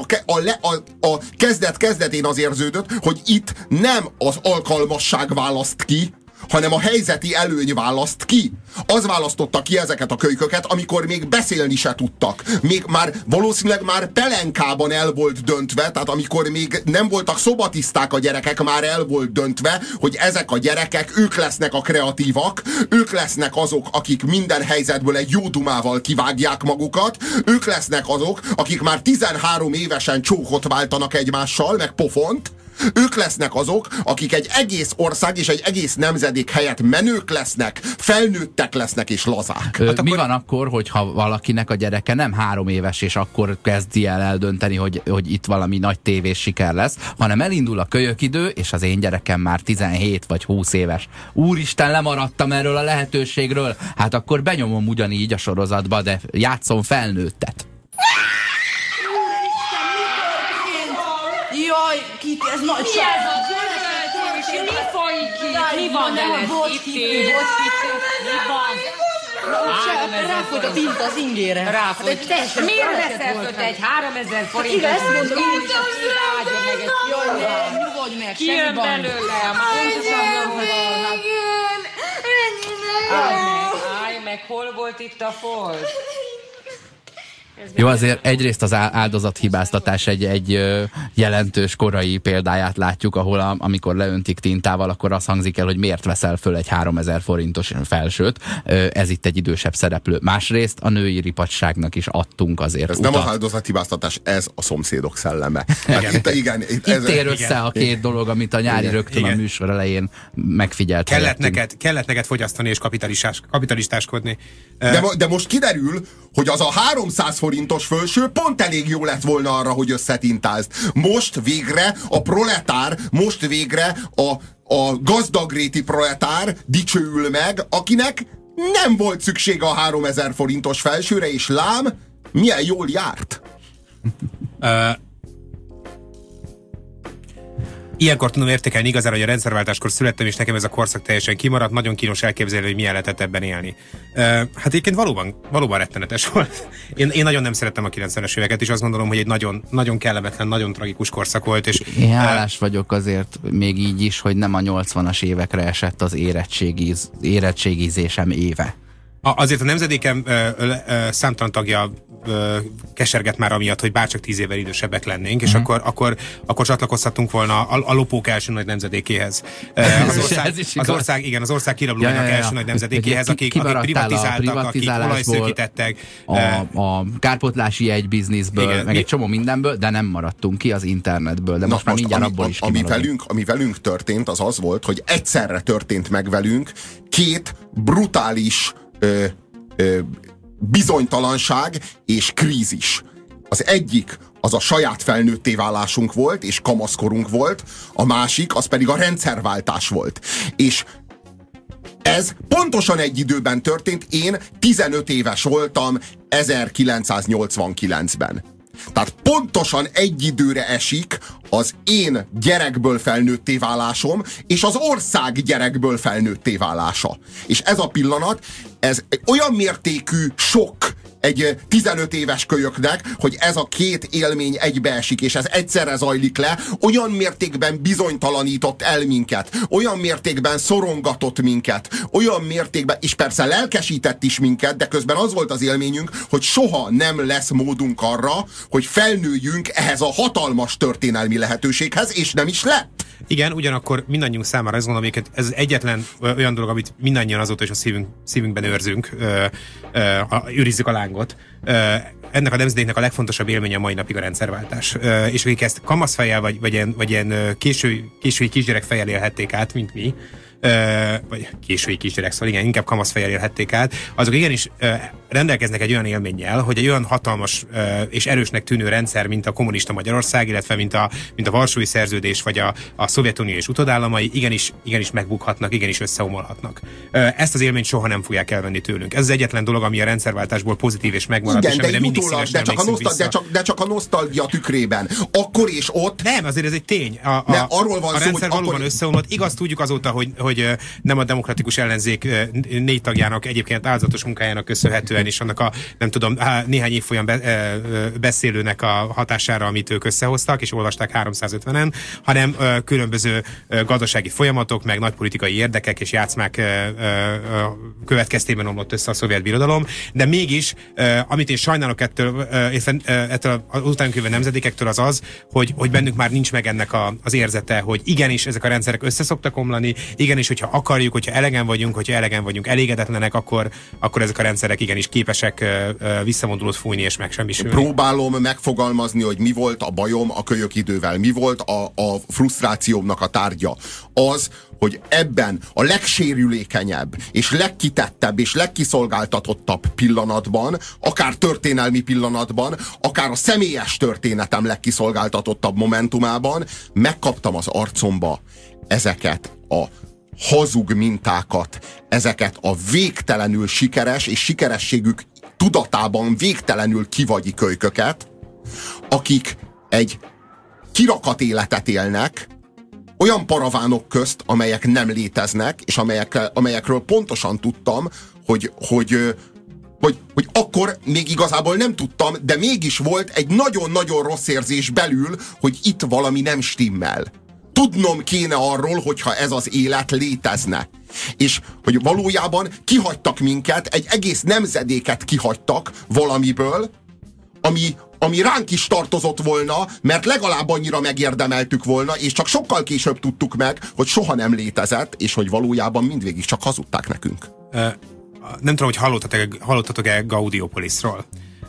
a kezdetén az érződött, hogy itt nem az alkalmasság választ ki, hanem a helyzeti előny választ ki. Az választotta ki ezeket a kölyköket, amikor még beszélni se tudtak. Még már valószínűleg már pelenkában el volt döntve, tehát amikor még nem voltak szobatiszták a gyerekek, már el volt döntve, hogy ezek a gyerekek, ők lesznek a kreatívak, ők lesznek azok, akik minden helyzetből egy jó dumával kivágják magukat, ők lesznek azok, akik már 13 évesen csókot váltanak egymással, meg pofont, ők lesznek azok, akik egy egész ország és egy egész nemzedék helyett menők lesznek, felnőttek lesznek és lazák. Mi van akkor, hogyha valakinek a gyereke nem 3 éves, és akkor kezdi el eldönteni, hogy itt valami nagy tévés siker lesz, hanem elindul a kölyökidő, és az én gyerekem már 17 vagy 20 éves. Úristen, lemaradtam erről a lehetőségről. Hát akkor benyomom ugyanígy a sorozatba, de játszom felnőttet. Jaj, Kiki, ez nagy mi ez a gyerek? Mi folyik ki? Mi van veled? Mi van? Ráfolyt a tinta az ingére. Ráfolyt. Miért veszel föl te egy 3000 forintot? Igen, ezt mondom. Jaj, nem, nyugodj meg, ki jön belőle? Állj meg, hol volt itt a folt? Jó, azért egyrészt az áldozathibáztatás egy jelentős korai példáját látjuk, ahol amikor leöntik tintával, akkor azt hangzik el, hogy miért veszel föl egy 3000 forintos felsőt. Ez itt egy idősebb szereplő. Másrészt a női ripacságnak is adtunk azért ez utat. Nem az áldozathibáztatás, ez a szomszédok szelleme. Itt ér össze a két dolog, amit a nyári rögtön a műsor elején megfigyelt. Kellett neked fogyasztani és kapitalistáskodni. De most kiderül, hogy az a 300 forintos fölső pont elég jó lett volna arra, hogy összetintázd. Most végre a proletár, most végre a gazdagréti proletár dicsőül meg, akinek nem volt szüksége a 3000 forintos felsőre, és lám, milyen jól járt. Ilyenkor tudom értékelni igazán, hogy a rendszerváltáskor születtem, és nekem ez a korszak teljesen kimaradt. Nagyon kínos elképzelni, hogy milyen lehetett ebben élni. Hát egyébként valóban rettenetes volt. Én nagyon nem szerettem a 90-es éveket, és azt gondolom, hogy egy nagyon, nagyon kellemetlen, nagyon tragikus korszak volt. És, én hálás vagyok azért még így is, hogy nem a 80-as évekre esett az érettségizésem éve. Azért a nemzedékem számtalan tagja keserget már amiatt, hogy bárcsak 10 évvel idősebbek lennénk, és akkor csatlakozhatunk volna a lopók első nagy nemzedékéhez. Az ország kirablóinak első nagy nemzedékéhez, akik privatizáltak, akik olajszőkítettek. A kárpótlási jegybizniszből, igen, meg egy csomó mindenből, de nem maradtunk ki az internetből, de most már mindjárt abból is kimaradunk. Ami velünk történt, az volt, hogy egyszerre történt meg velünk két brutális bizonytalanság és krízis. Az egyik az a saját felnőtté válásunk volt, és kamaszkorunk volt, a másik, az pedig a rendszerváltás volt. És ez pontosan egy időben történt, én 15 éves voltam 1989-ben. Tehát pontosan egy időre esik az én gyerekből felnőtté válásom, és az ország gyerekből felnőtté válása. És ez a pillanat, ez olyan mértékű sok egy 15 éves kölyöknek, hogy ez a két élmény egybeesik, és ez egyszerre zajlik le, olyan mértékben bizonytalanított el minket, olyan mértékben szorongatott minket, olyan mértékben, és persze lelkesített is minket, de közben az volt az élményünk, hogy soha nem lesz módunk arra, hogy felnőjünk ehhez a hatalmas történelmi lehetőséghez, és nem is lett. Igen, ugyanakkor mindannyiunk számára azt gondolom, hogy ez egyetlen olyan dolog, amit mindannyian azóta is a szívünkben őrzünk, őrizzük a lángot. Ennek a nemzedéknek a legfontosabb élménye a mai napig a rendszerváltás. És akik ezt kamaszfejjel, vagy ilyen késői kisgyerek fejjel élhették át, mint mi, vagy késői kisgyerek, szóval igen, inkább kamaszfejjel élhették át, azok igenis rendelkeznek egy olyan élménnyel, hogy egy olyan hatalmas és erősnek tűnő rendszer, mint a kommunista Magyarország, illetve mint a Varsói Szerződés, vagy a Szovjetunió és utódállamai, igenis megbukhatnak, igenis összeomolhatnak. Ezt az élményt soha nem fogják elvenni tőlünk. Ez az egyetlen dolog, ami a rendszerváltásból pozitív és megmaradt, igen, és amire mindig szívesen emlékszünk vissza. De csak a nosztalgia tükrében. Akkor és ott... Nem, azért ez egy tény. Arról van a szó, rendszer valóban akkor... összeomlott. Igaz, tudjuk azóta, hogy nem a demokratikus ellenzék 4 tagjának egyébként áldozatos munkájának köszönhetően, és annak a, nem tudom, néhány évfolyam beszélőnek a hatására, amit ők összehoztak, és olvasták 350-en, hanem különböző gazdasági folyamatok, meg nagypolitikai érdekek és játszmák következtében omlott össze a szovjet birodalom, de mégis, amit én sajnálok ettől az utánunk jövő nemzedékektől az, hogy bennük már nincs meg ennek az érzete, hogy igenis ezek a rendszerek összeszoktak omlani, igenis, hogyha akarjuk, hogyha elegen vagyunk elégedetlenek, akkor ezek a rendszerek igenis képesek visszavonulót fújni és megsemmisülni. Próbálom megfogalmazni, hogy mi volt a bajom a kölyök idővel, mi volt a frusztrációmnak a tárgya. Az, hogy ebben a legsérülékenyebb, és legkitettebb, és legkiszolgáltatottabb pillanatban, akár történelmi pillanatban, akár a személyes történetem legkiszolgáltatottabb momentumában megkaptam az arcomba ezeket a hazug mintákat, ezeket a végtelenül sikeres és sikerességük tudatában végtelenül kivagyi kölyköket, akik egy kirakat életet élnek, olyan paravánok közt, amelyek nem léteznek, és amelyekről pontosan tudtam, hogy akkor még igazából nem tudtam, de mégis volt egy nagyon-nagyon rossz érzés belül, hogy itt valami nem stimmel. Tudnom kéne arról, hogyha ez az élet létezne. És hogy valójában kihagytak minket, egy egész nemzedéket kihagytak valamiből, ami ránk is tartozott volna, mert legalább annyira megérdemeltük volna, és csak sokkal később tudtuk meg, hogy soha nem létezett, és hogy valójában mindvégig csak hazudták nekünk. Nem tudom, hogy hallottatok-e Gaudiopolisról.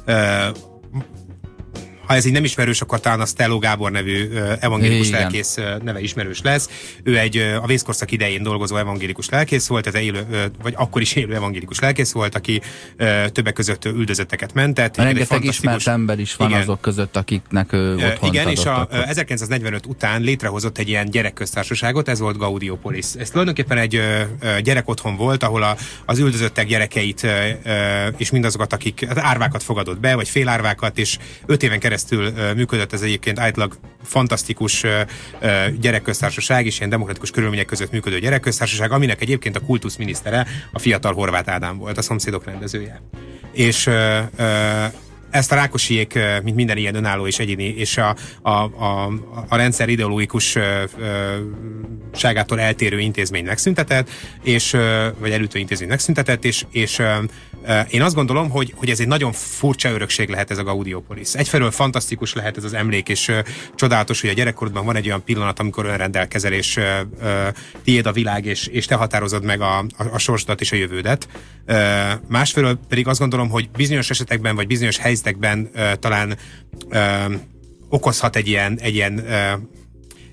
Ha ez így nem ismerős, akkor talán a Stelló Gábor nevű evangélikus lelkész neve ismerős lesz. Ő a vészkorszak idején dolgozó evangélikus lelkész volt, vagy akkor is élő evangélikus lelkész volt, aki többek között üldözötteket mentett. Rengeteg ismert ember is van, igen, azok között, akiknek otthont igen, és adott. 1945 után létrehozott egy ilyen gyerekköztársaságot, ez volt Gaudiopolis. Ez tulajdonképpen egy gyerekotthon volt, ahol az üldözöttek gyerekeit és mindazokat, akik árvákat fogadott be, vagy félárvákat, és 5 éven keresztül működött ez egyébként általában fantasztikus gyerekköztársaság, és ilyen demokratikus körülmények között működő gyerekköztársaság, aminek egyébként a kultuszminisztere a fiatal Horváth Ádám volt, a Szomszédok rendezője. És ezt a Rákosiék, mint minden ilyen önálló és egyéni, és a rendszer ideológikus ságától eltérő intézmény megszüntetett, vagy elütő intézmény megszüntetett, és én azt gondolom, hogy ez egy nagyon furcsa örökség lehet ez a Gaudiopolis. Egyfelől fantasztikus lehet ez az emlék, és csodálatos, hogy a gyerekkorodban van egy olyan pillanat, amikor önrendelkezel, és tiéd a világ, és te határozod meg a sorsodat és a jövődet. Másfelől pedig azt gondolom, hogy bizonyos esetekben, vagy bizonyos helyzetekben talán okozhat egy ilyen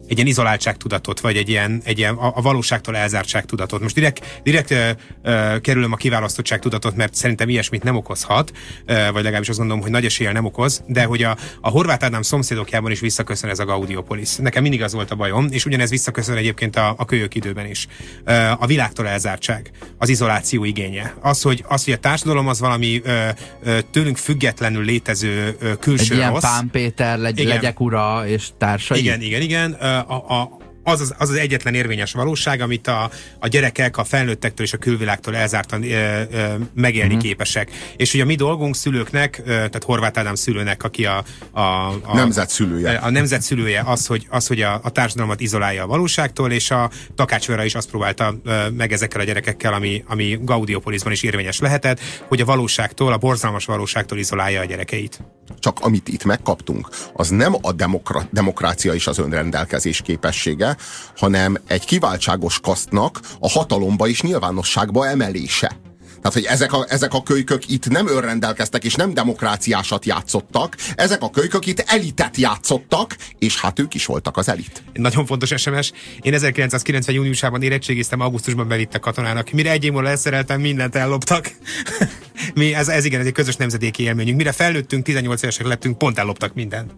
ilyen izoláltságtudatot, vagy egy ilyen a valóságtól elzártságtudatot. Most direkt kerülöm a kiválasztottságtudatot, mert szerintem ilyesmit nem okozhat, vagy legalábbis azt gondolom, hogy nagy eséllyel nem okoz, de hogy a Horváth Ádám szomszédokjában is visszaköszön ez a Gaudiopolis. Nekem mindig az volt a bajom, és ugyanez visszaköszön egyébként a kölyök időben is. A világtól elzártság, az izoláció igénye. Az, hogy a társadalom az valami tőlünk függetlenül létező külső egy ilyen rossz. Pán Péter, legyek ura és társai. Igen. Az az egyetlen érvényes valóság, amit a gyerekek a felnőttektől és a külvilágtól elzártan megélni képesek. És ugye a mi dolgunk szülőknek, tehát Horváth Ádám szülőnek, aki a nemzetszülője. A nemzetszülője az, hogy a társadalmat izolálja a valóságtól, és a Takács Vera is azt próbálta meg ezekkel a gyerekekkel, ami Gaudiopolisban is érvényes lehetett, hogy a valóságtól, a borzalmas valóságtól izolálja a gyerekeit. Csak amit itt megkaptunk, az nem a demokrácia és az önrendelkezés képessége, hanem egy kiváltságos kasztnak a hatalomba és nyilvánosságba emelése. Tehát, hogy ezek a kölykök itt nem önrendelkeztek, és nem demokráciásat játszottak, ezek a kölykök itt elitet játszottak, és hát ők is voltak az elit. Nagyon fontos SMS. Én 1990. júniusában érettségiztem, augusztusban belittek katonának. Mire egy év múlva leszereltem, mindent elloptak. Ez igen, ez egy közös nemzedéki élményünk. Mire felnőttünk, 18 évesek lettünk, pont elloptak mindent.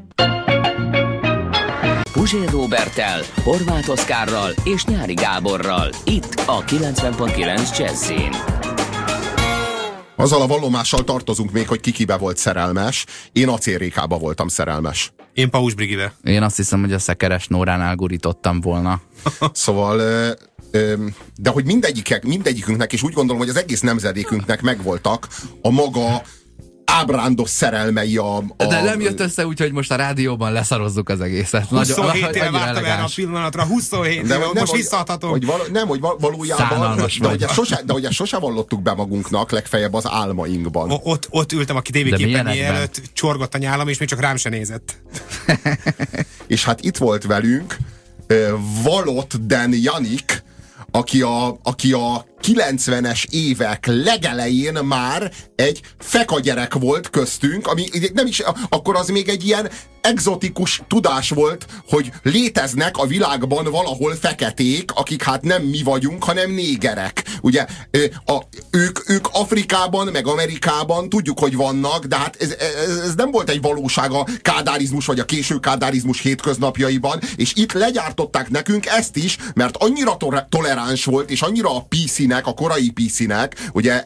Puzsér Róberttel, Horváth Oszkárral és Nyári Gáborral. Itt a 90.9 Jazzin. Azzal a vallomással tartozunk még, hogy kikibe volt szerelmes. Én Acél Rékába voltam szerelmes. Én Paus Brigibe. Én azt hiszem, hogy a Szekeres Nóránál gurítottam volna. Szóval, de hogy mindegyikünknek, és úgy gondolom, hogy az egész nemzedékünknek megvoltak a maga ábrándos szerelmei De nem jött össze úgy, hogy most a rádióban leszarozzuk az egészet. 27 éve vártam erre a pillanatra, 27 éve, most visszaadhatom. Hogy valójában, de hogy ezt sose vallottuk be magunknak, legfeljebb az álmainkban. Ott ültem a tévéképernyő előtt, csorgott a nyálam, és még csak rám se nézett. És hát itt volt velünk Valott Den Janik, aki a 90-es évek legelején már egy fekagyerek volt köztünk, ami nem is, akkor az még egy ilyen egzotikus tudás volt, hogy léteznek a világban valahol feketék, akik hát nem mi vagyunk, hanem négerek. Ugye ők Afrikában, meg Amerikában tudjuk, hogy vannak, de hát ez nem volt egy valóság a kádárizmus, vagy a késő kádárizmus hétköznapjaiban, és itt legyártották nekünk ezt is, mert annyira toleráns volt, és annyira a PC-nek, a korai PC-nek, ugye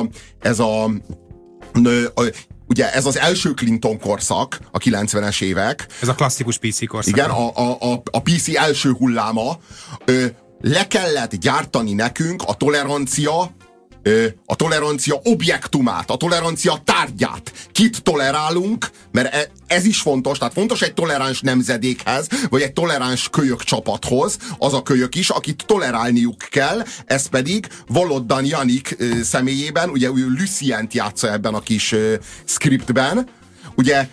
ugye ez az első Clinton korszak, a 90-es évek. Ez a klasszikus PC korszak. Igen, a PC első hulláma. Le kellett gyártani nekünk a tolerancia objektumát, a tolerancia tárgyát. Kit tolerálunk, mert ez is fontos, tehát fontos egy toleráns nemzedékhez, vagy egy toleráns kölyök csapathoz, az a kölyök is, akit tolerálniuk kell, ez pedig Valott Den Janik személyében, ugye ő Lucient játsza ebben a kis scriptben, ugye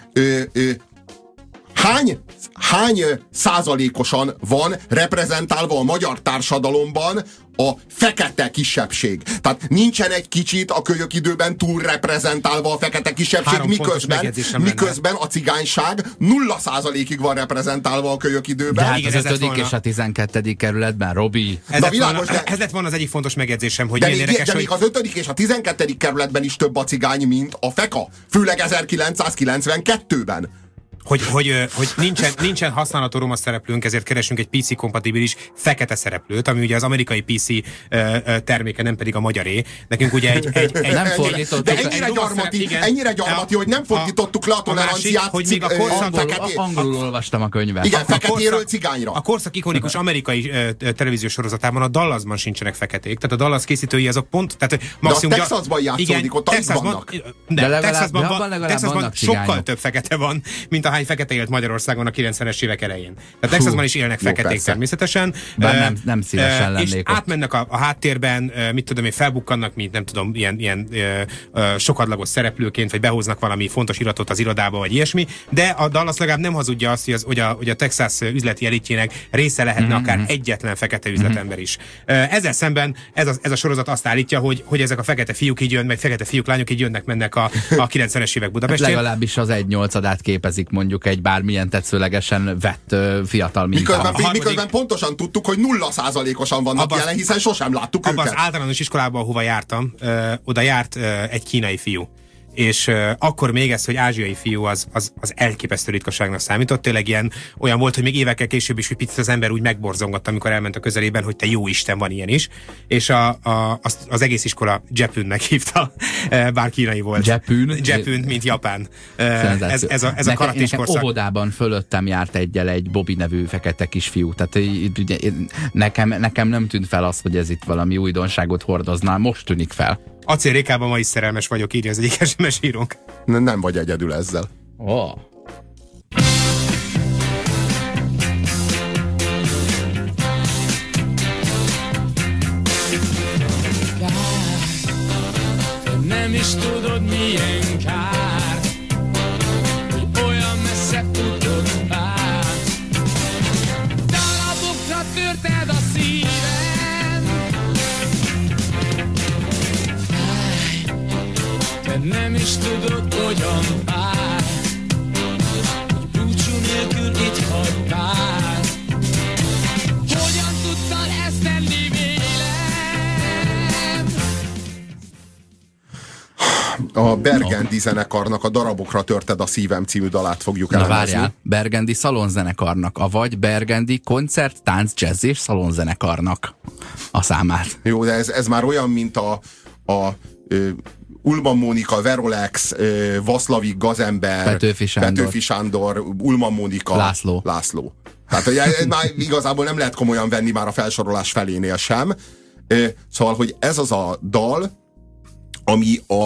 hány százalékosan van reprezentálva a magyar társadalomban a fekete kisebbség? Tehát nincsen egy kicsit a kölyök időben túl reprezentálva a fekete kisebbség, miközben a cigányság 0%-ig van reprezentálva a kölyök időben. De hát az 5. és a 12. kerületben, Robi. Ez lett volna az egyik fontos megjegyzésem, hogy de még az 5. és a 12. kerületben is több a cigány, mint a feka. Főleg 1992-ben. Hogy nincsen használható roma szereplőnk, ezért keresünk egy PC-kompatibilis fekete szereplőt, ami ugye az amerikai PC terméke, nem pedig a magyaré. Nekünk ugye nem fordítottuk. De ennyire gyarmati, hogy nem fordítottuk le a toleranciát. Hogy még a korszak angolul olvastam a könyvet. Igen, feketéről cigányra. A korszak ikonikus amerikai televíziós sorozatában a Dallasban sincsenek feketék. Tehát a Dallas készítői azok pont... Tehát maximum, de a Texasban játszódik, ott alig vannak. De Texasban sokkal több fekete van, mint ahány fekete élt Magyarországon a 90-es évek elején. Tehát Texasban is élnek feketék természetesen. Bár nem szívesen lennék és ott. átmennek a háttérben, mit tudom én, felbukkannak, mint nem tudom, ilyen sokadlagos szereplőként, vagy behoznak valami fontos iratot az irodába, vagy ilyesmi, de a Dallas legalább nem hazudja azt, hogy a Texas üzleti elitjének része lehetne akár egyetlen fekete üzletember is. Ezzel szemben ez a sorozat azt állítja, hogy ezek a fekete fiúk így jönnek, meg fekete fiúk, lányok így jönnek-mennek a 90-es évek Budapestjén. Hát legalábbis az 1/8 képezik mondjuk mondjuk egy bármilyen tetszőlegesen vett fiatal mintával. Miközben pontosan tudtuk, hogy 0%-osan vannak jelen, hiszen sosem láttuk őket. Abban az általános iskolában, ahova jártam, oda járt egy kínai fiú. És akkor még ez, hogy ázsiai fiú, az elképesztő ritkaságnak számított. Tényleg olyan volt, hogy még évekkel később is, hogy picit az ember úgy megborzongott, amikor elment a közelében, hogy te jó Isten, van ilyen is. És az egész iskola Japünnek hívta, bár kínai volt. Japün, mint Japán. Ez a karatés korszak. Óvodában fölöttem járt egy Bobby nevű fekete kisfiú. Tehát nekem nem tűnt fel az, hogy ez itt valami újdonságot hordoznál. Most tűnik fel. Acél Rékában ma is szerelmes vagyok, írja az egyik SMS írónk. Nem vagy egyedül ezzel. Oh. Nem is tudod, milyen kár, hogy olyan messze futod már. Darabokra törted a szívem. Te nem is tudod, hogyan fáj, hogy búcsú nélkül itt hagytál. Hogyan tudtad ezt tenni vélem? A Burgundy zenekarnak a Darabokra törted a szívem című dalát fogjuk elemezni. Na várjál, Burgundy szalonzenekarnak, avagy Burgundy koncert, tánc, jazz és szalonzenekarnak a számát. Jó, de ez már olyan, mint a Ulman Mónika, Verolex, Vaszlavik Gazember, Petőfi Sándor, Ulman Mónika, László. Tehát ez már igazából nem lehet komolyan venni már a felsorolás felénél sem. Szóval, hogy ez az a dal, ami a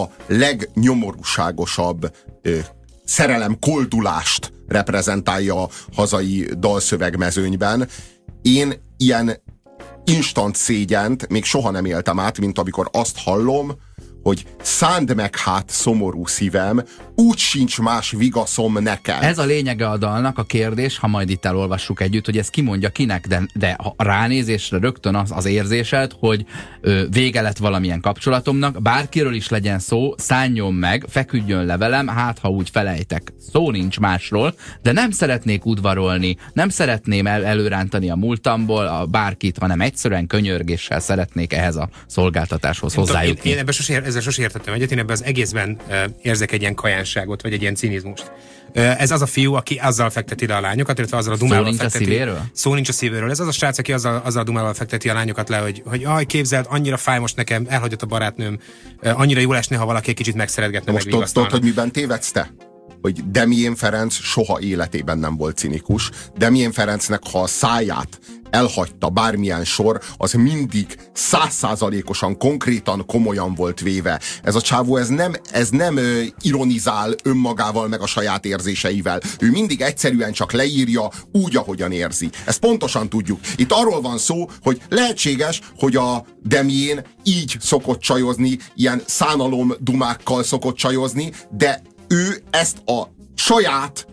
legnyomorúságosabb szerelem koldulást reprezentálja a hazai dalszövegmezőnyben. Én ilyen instant szégyent még soha nem éltem át, mint amikor azt hallom, hogy szánd meg hát szomorú szívem, úgy sincs más vigaszom nekem. Ez a lényege a dalnak, a kérdés, ha majd itt elolvassuk együtt, hogy ez kimondja kinek, de a ránézésre rögtön az érzésed, hogy vége lett valamilyen kapcsolatomnak, bárkiről is legyen szó, szálljon meg, feküdjön le velem, hát ha úgy felejtek. Szó nincs másról, de nem szeretnék udvarolni, nem szeretném előrántani a múltamból a bárkit, hanem egyszerűen könyörgéssel szeretnék ehhez a szolgáltatáshoz hozzájutni. Én ebben ezzel sosem értettem egyet, én ebben az egészben érzek egy ilyen kajánságot, vagy egy ilyen cinizmust. Ez az a fiú, aki azzal fekteti le a lányokat, illetve azzal a dumával fekteti. Szó nincs a szívéről? Szó nincs a szívéről. Ez az a srác, aki azzal a dumával fekteti a lányokat le, hogy aj, képzeld, annyira fáj most nekem, elhagyott a barátnőm, annyira jól esne, ha valaki egy kicsit megszeretgetne, most tudod, hogy miben tévedsz te? Hogy Demjén Ferenc soha életében nem volt cinikus. Demjén Ferencnek, ha a száját elhagyta bármilyen sor, az mindig 100%-osan, konkrétan, komolyan volt véve. Ez a csávó, ez nem ironizál önmagával meg a saját érzéseivel. Ő mindig egyszerűen csak leírja úgy, ahogyan érzi. Ezt pontosan tudjuk. Itt arról van szó, hogy lehetséges, hogy a Demjén így szokott csajozni, ilyen szánalom dumákkal szokott csajozni, de ő ezt a saját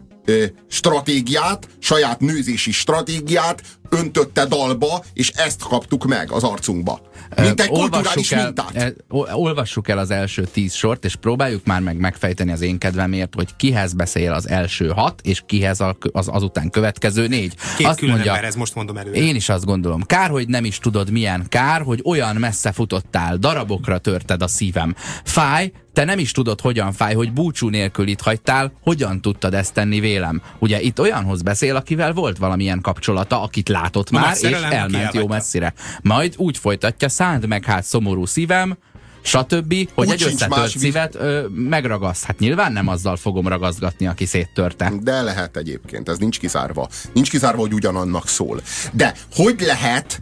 stratégiát, saját nőzési stratégiát öntötte dalba, és ezt kaptuk meg az arcunkba. Mint egy kulturális mintát. Olvassuk el az első 10 sort, és próbáljuk már meg megfejteni az én kedvemért, hogy kihez beszél az első 6, és kihez azután következő 4. Két azt külön mondja, ember, ez most mondom előre. Én is azt gondolom. Kár, hogy nem is tudod milyen, kár, hogy olyan messze futottál, darabokra törted a szívem. Fáj, te nem is tudod, hogyan fáj, hogy búcsú nélkül itt hagytál, hogyan tudtad ezt tenni vélem. Ugye itt olyanhoz beszél, akivel volt valamilyen kapcsolata, akit látott már, és elment jó messzire. Majd úgy folytatja, szánd meg hát szomorú szívem, stb., hogy egy összetört szívet megragaszt. Hát nyilván nem azzal fogom ragaszgatni, aki széttörte. De lehet egyébként, ez nincs kizárva. Nincs kizárva, hogy ugyanannak szól. De hogy lehet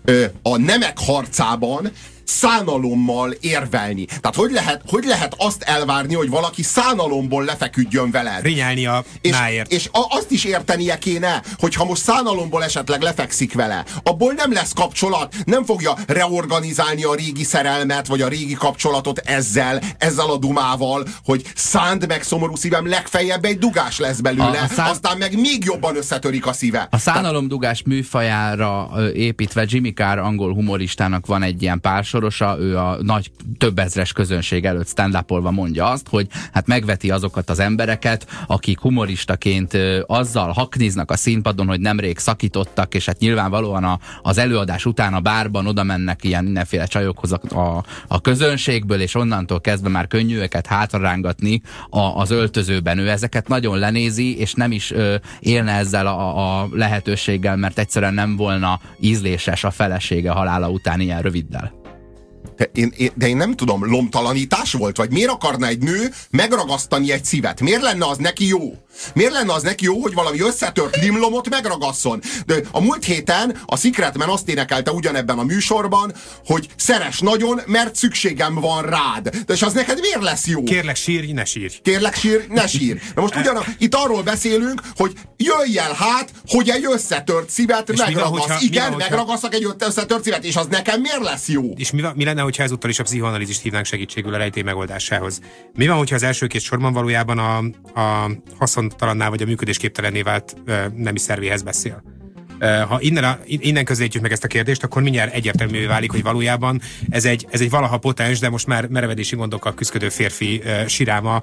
a nemek harcában szánalommal érvelni? Tehát hogy lehet azt elvárni, hogy valaki szánalomból lefeküdjön veled? Rinyálni a náért. És azt is értenie kéne, hogy ha most szánalomból esetleg lefekszik vele, abból nem lesz kapcsolat, nem fogja reorganizálni a régi szerelmet, vagy a régi kapcsolatot ezzel a dumával, hogy szánd meg szomorú szívem, legfeljebb egy dugás lesz belőle, aztán meg még jobban összetörik a szíve. A szánalomdugás műfajára építve Jimmy Carr angol humoristának van egy ilyen pársa, Sorosa, ő a nagy több ezres közönség előtt stand-upolva mondja azt, hogy hát megveti azokat az embereket, akik humoristaként azzal hakniznak a színpadon, hogy nemrég szakítottak, és hát nyilvánvalóan az előadás után a bárban oda mennek ilyen mindenféle csajokhoz a közönségből, és onnantól kezdve már könnyű őket hátrarángatni az öltözőben. Ő ezeket nagyon lenézi, és nem is élne ezzel a lehetőséggel, mert egyszerűen nem volna ízléses a felesége halála után ilyen röviddel. De én nem tudom, lomtalanítás volt? Vagy miért akarna egy nő megragasztani egy szívet? Miért lenne az neki jó? Miért lenne az neki jó, hogy valami összetört limlomot megragasszon? De a múlt héten a Secret Man azt énekelte ugyanebben a műsorban, hogy szeress nagyon, mert szükségem van rád. De és az neked miért lesz jó? Kérlek sírj, ne sírj. Kérlek sírj, ne sírj. Na most itt arról beszélünk, hogy jöjj el hát, hogy egy összetört szívet megragasz. Igen, megragasszak egy összetört szívet, és az nekem miért lesz jó? És mi lenne, hogyha ezúttal is a pszichoanalízist hívnánk segítségül a rejtély megoldásához? Mi van, hogyha az első két sorban valójában a haszontalanná vagy a működésképtelenné vált nemi szervéhez beszél? Ha innen közelítjük meg ezt a kérdést, akkor mindjárt egyértelművé válik, hogy valójában ez egy valaha potens, de most már merevedési gondokkal küzdő férfi siráma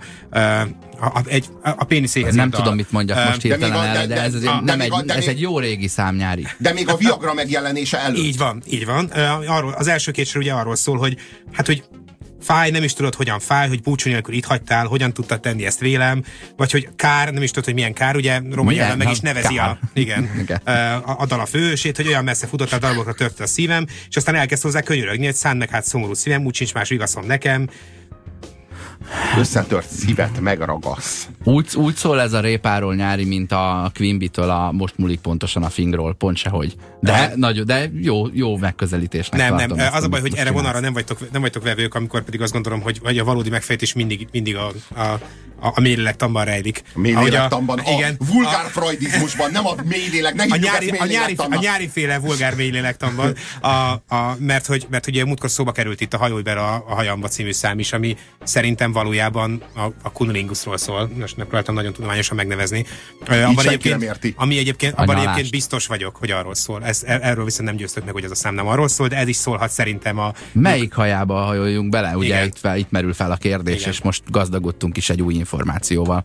a péniszéhez. Nem tudom, mit mondjak most hirtelen erre, de ez egy jó régi szám nyári. De még a Viagra megjelenése előtt. Így van. Az első két sor ugye arról szól, hogy fáj, nem is tudod, hogyan fáj, hogy búcsú nélkül itt hagytál, hogyan tudtad tenni ezt vélem, vagy hogy kár, nem is tudod, hogy milyen kár, ugye roma nyelven meg is nevezi a dal a főhősét, hogy olyan messze futottál, darabokra törte a szívem, és aztán elkezd hozzá könyörögni, hogy szánd meg hát szomorú szívem, úgy sincs más vigaszom nekem. Összetört szívet megragasz. Úgy szól ez a répáról nyári, mint a Quimby-től a Most múlik pontosan a fingról, pont sehogy. De jó megközelítésnek tartom. Nem. Az a baj, hogy erre vonalra nem vagytok vevők, amikor pedig azt gondolom, hogy a valódi megfejtés mindig a mélylélektanban rejlik. A mélylélektanban, a vulgár freudizmusban, nem a mélylélek, ne hívjuk ezt mélylélektannak. A nyáriféle vulgár mélylélektanban, mert ugye múltkor szóba került itt a Hajolj bele a hajamba című szám is, ami szerintem valójában a Kunilingusról szól, most megpróbáltam nagyon tudományosan megnevezni. Abban egyébként biztos vagyok, hogy arról szól. Erről viszont nem győztök meg, hogy ez a szám nem arról szól, de ez is szólhat szerintem Melyik hajába hajoljunk bele? Ugye itt merül fel a kérdés, igen. És most gazdagodtunk is egy új információval.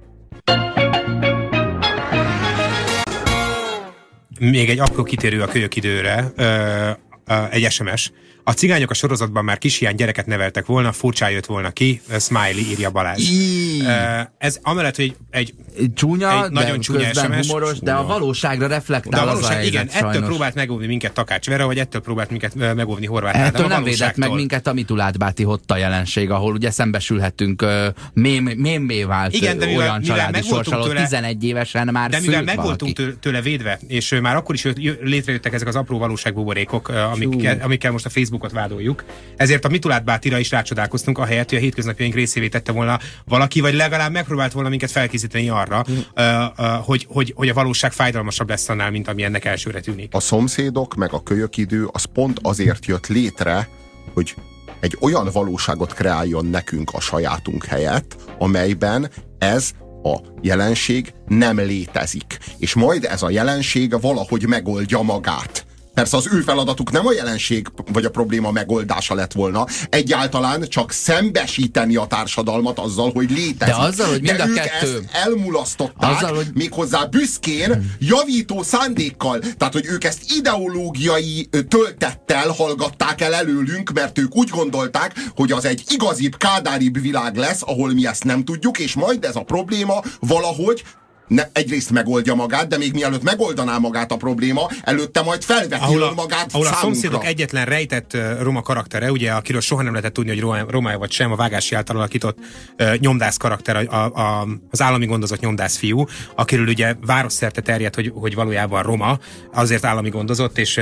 Még egy apró kitérő a kölyök időre, egy SMS. A cigányok a sorozatban már kishiány gyereket neveltek volna, furcsán jött volna ki, Smiley, írja Balázs. Ez amellett, hogy egy nagyon csúnya SMS, humoros, de a valóságra reflektál az a helyzet, igen, sajnos. Ettől próbált megóvni minket Takács Vera, vagy ettől próbált minket megóvni Horváth Ádám. Ettől nem védett meg minket a Mitulát-báti Hotta jelenség, ahol ugye szembesülhetünk mémé vált olyan családi sorsaló 11 évesen már de mivel meg voltunk tőle védve, és már akkor is létrejöttek ezek az apró valóságbuborékok, amikkel most a Facebookot vádoljuk. Ezért a Mitulát-bátira is rácsodálkoztunk, ahelyett, hogy a hétköznapjaink részévé tette volna valaki, vagy legalább megpróbált volna minket felkészíteni arra, hogy a valóság fájdalmasabb lesz annál, mint ami ennek elsőre tűnik. A Szomszédok meg a kölyök idő az pont azért jött létre, hogy egy olyan valóságot kreáljon nekünk a sajátunk helyett, amelyben ez a jelenség nem létezik. És majd ez a jelenség valahogy megoldja magát. Persze az ő feladatuk nem a jelenség vagy a probléma megoldása lett volna, egyáltalán csak szembesíteni a társadalmat azzal, hogy létezik. De azzal, hogy mind a ők kettő... ezt elmulasztották, méghozzá büszkén, javító szándékkal. Tehát, hogy ők ezt ideológiai töltettel hallgatták el előlünk, mert ők úgy gondolták, hogy az egy igazibb, kádáribb világ lesz, ahol mi ezt nem tudjuk, és majd ez a probléma valahogy egyrészt megoldja magát, de még mielőtt megoldaná magát a probléma, előtte majd felveti magát ahol a Szomszédok egyetlen rejtett roma karaktere, ugye, akiről soha nem lehetett tudni, hogy romája vagy sem, a Vágási által alakított nyomdász karakter, az állami gondozott nyomdász fiú, akiről ugye városszerte terjedt, hogy valójában roma, azért állami gondozott, és